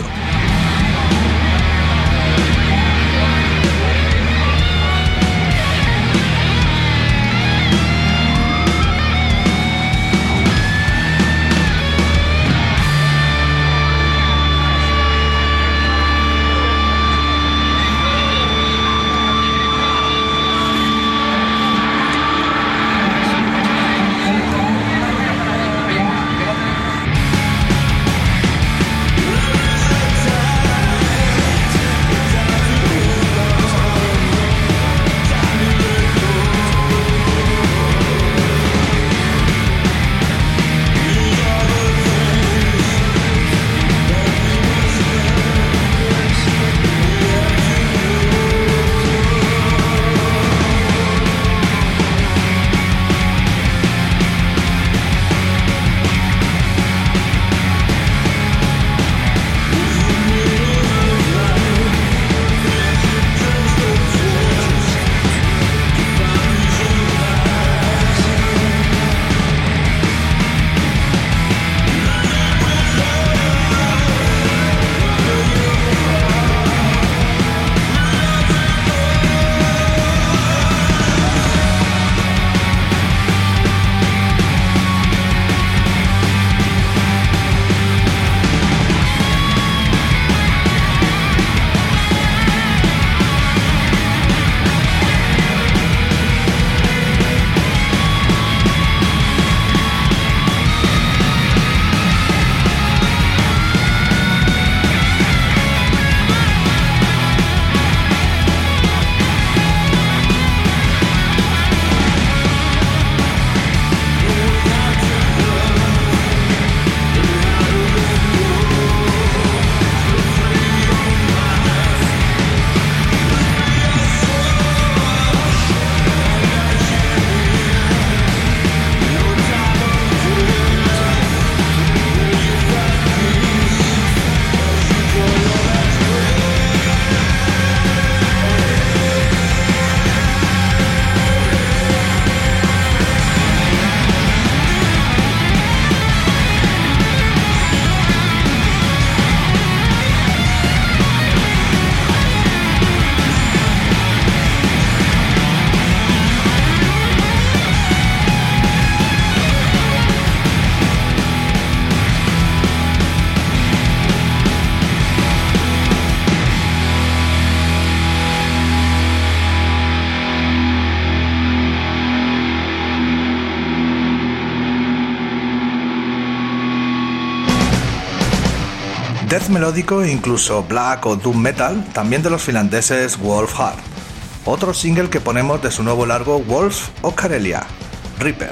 Death melódico e incluso black o doom metal, también de los finlandeses Wolfheart. Otro single que ponemos de su nuevo largo Wolves of Karelia, Reaper.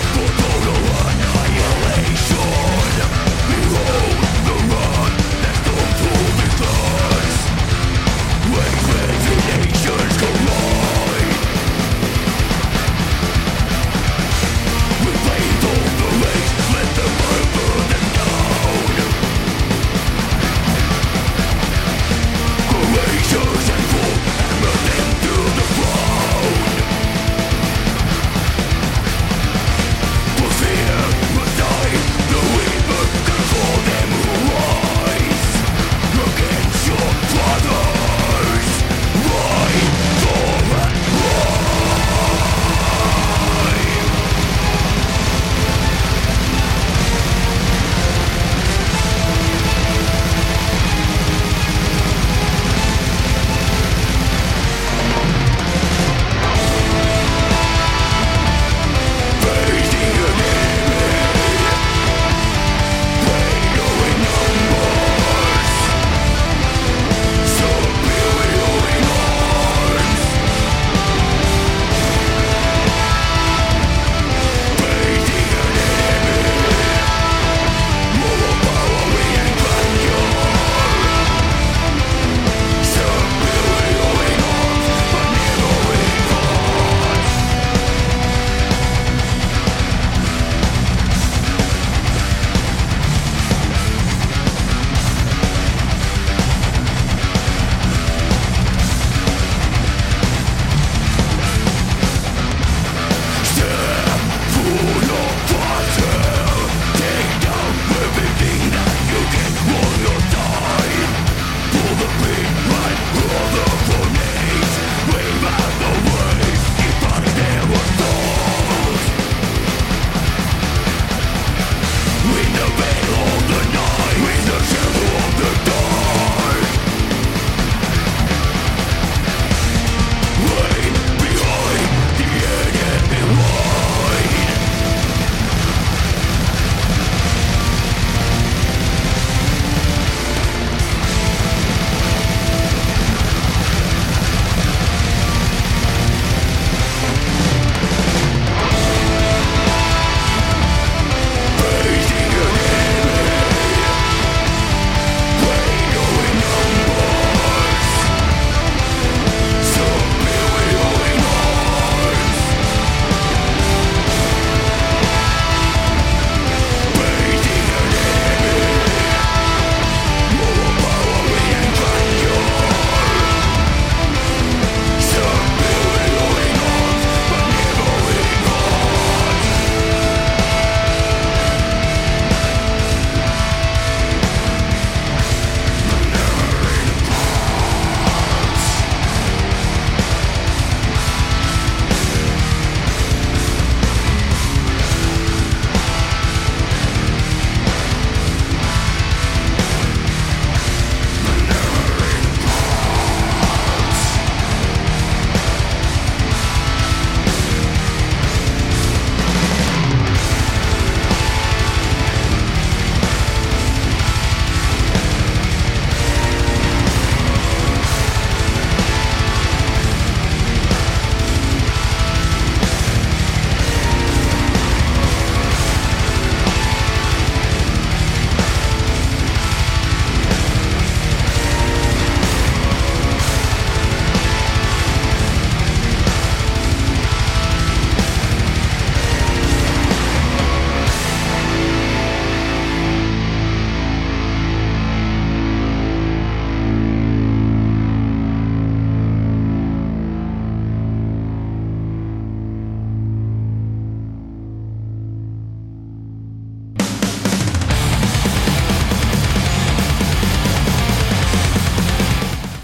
Behold the rod that's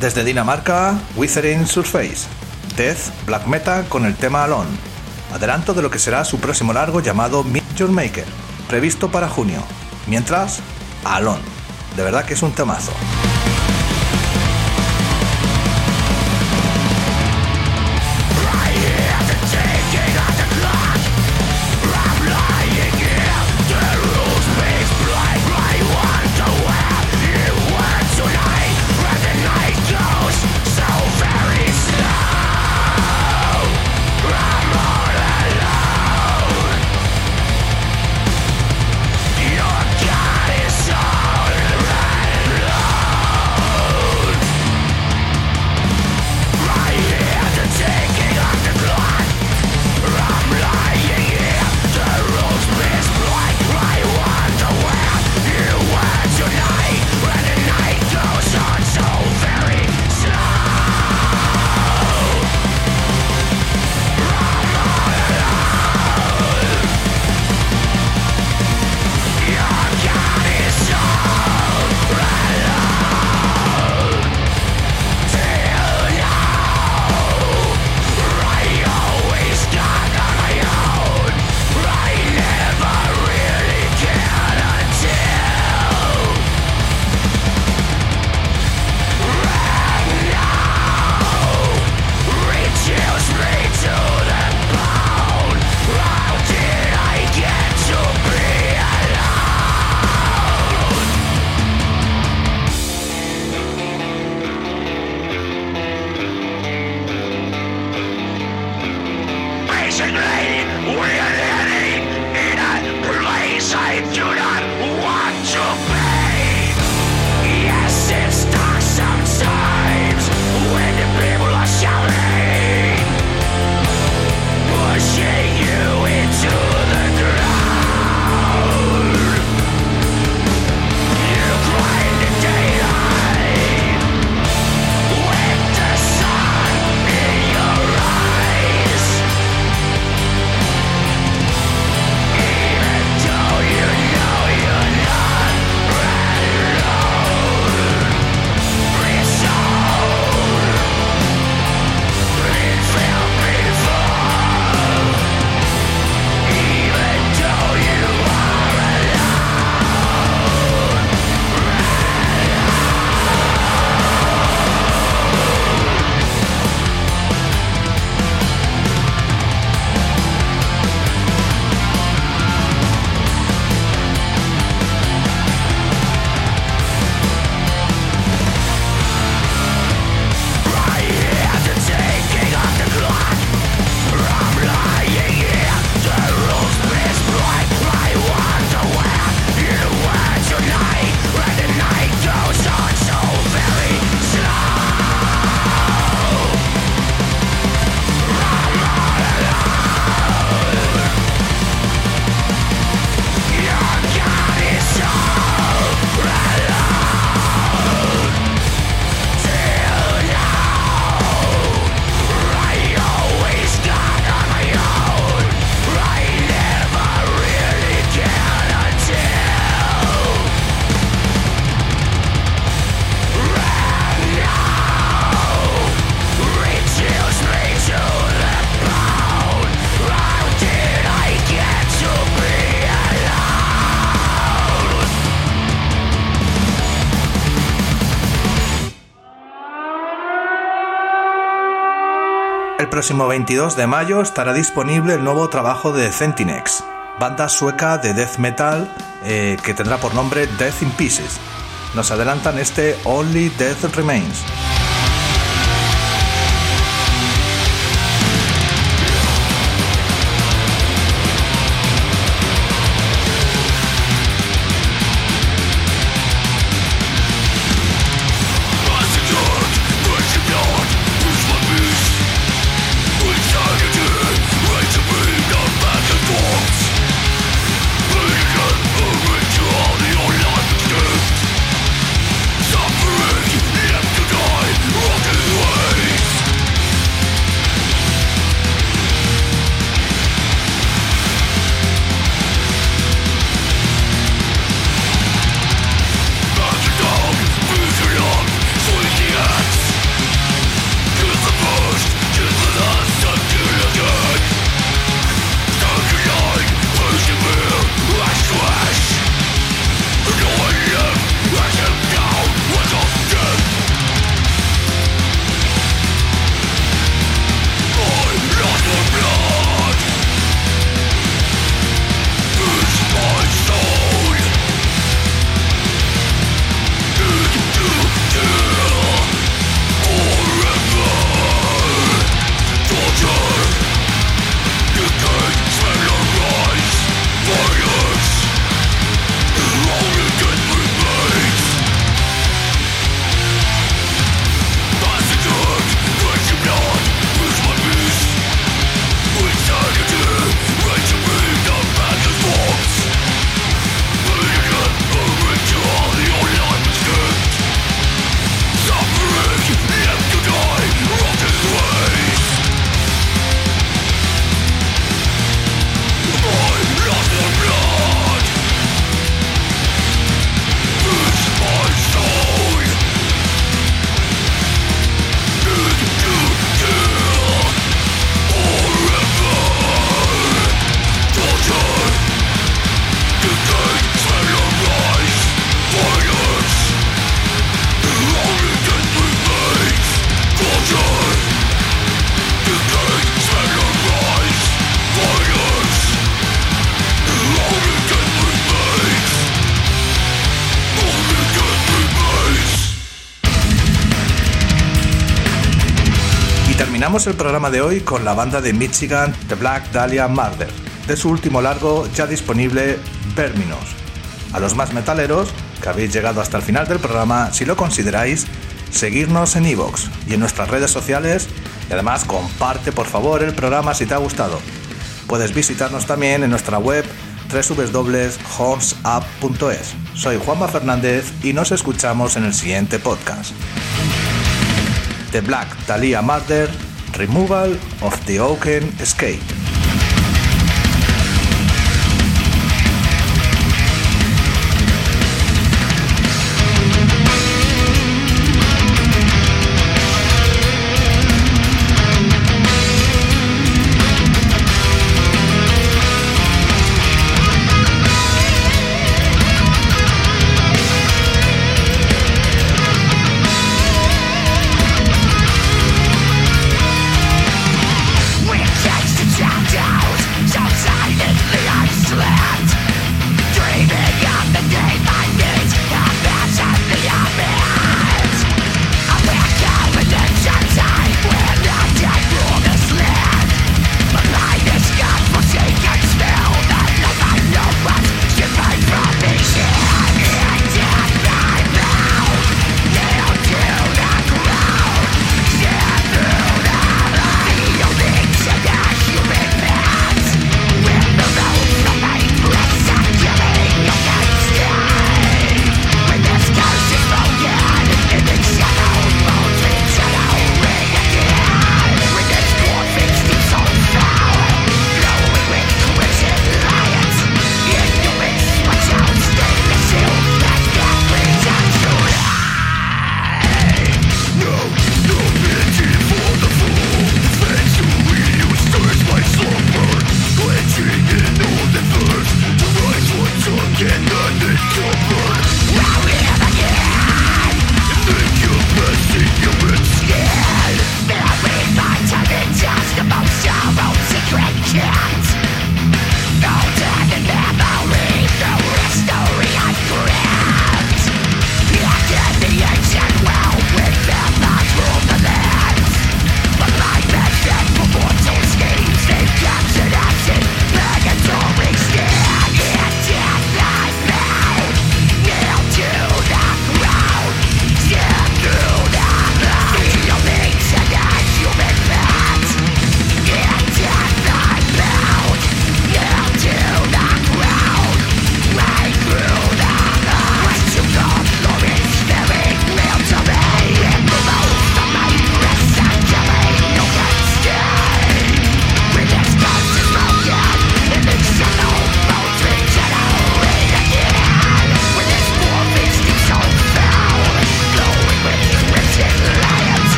Desde Dinamarca, Withering Surface, Death Black Metal con el tema Alone, adelanto de lo que será su próximo largo llamado Meet Your Maker, previsto para junio. Mientras, Alone, de verdad que es un temazo. El próximo 22 de mayo estará disponible el nuevo trabajo de Centinex, banda sueca de death metal que tendrá por nombre Death in Pieces. Nos adelantan este Only Death Remains. Suffering, left to die. Terminamos el programa de hoy con la banda de Michigan The Black Dahlia Murder, de su último largo ya disponible, Verminous. A los más metaleros, que habéis llegado hasta el final del programa, si lo consideráis, seguirnos en iVoox y en nuestras redes sociales, y además comparte por favor el programa si te ha gustado. Puedes visitarnos también en nuestra web www.hornsup.es. Soy Juanma Fernández y nos escuchamos en el siguiente podcast. The Black Dahlia Murder, Removal of the Oaken Escape.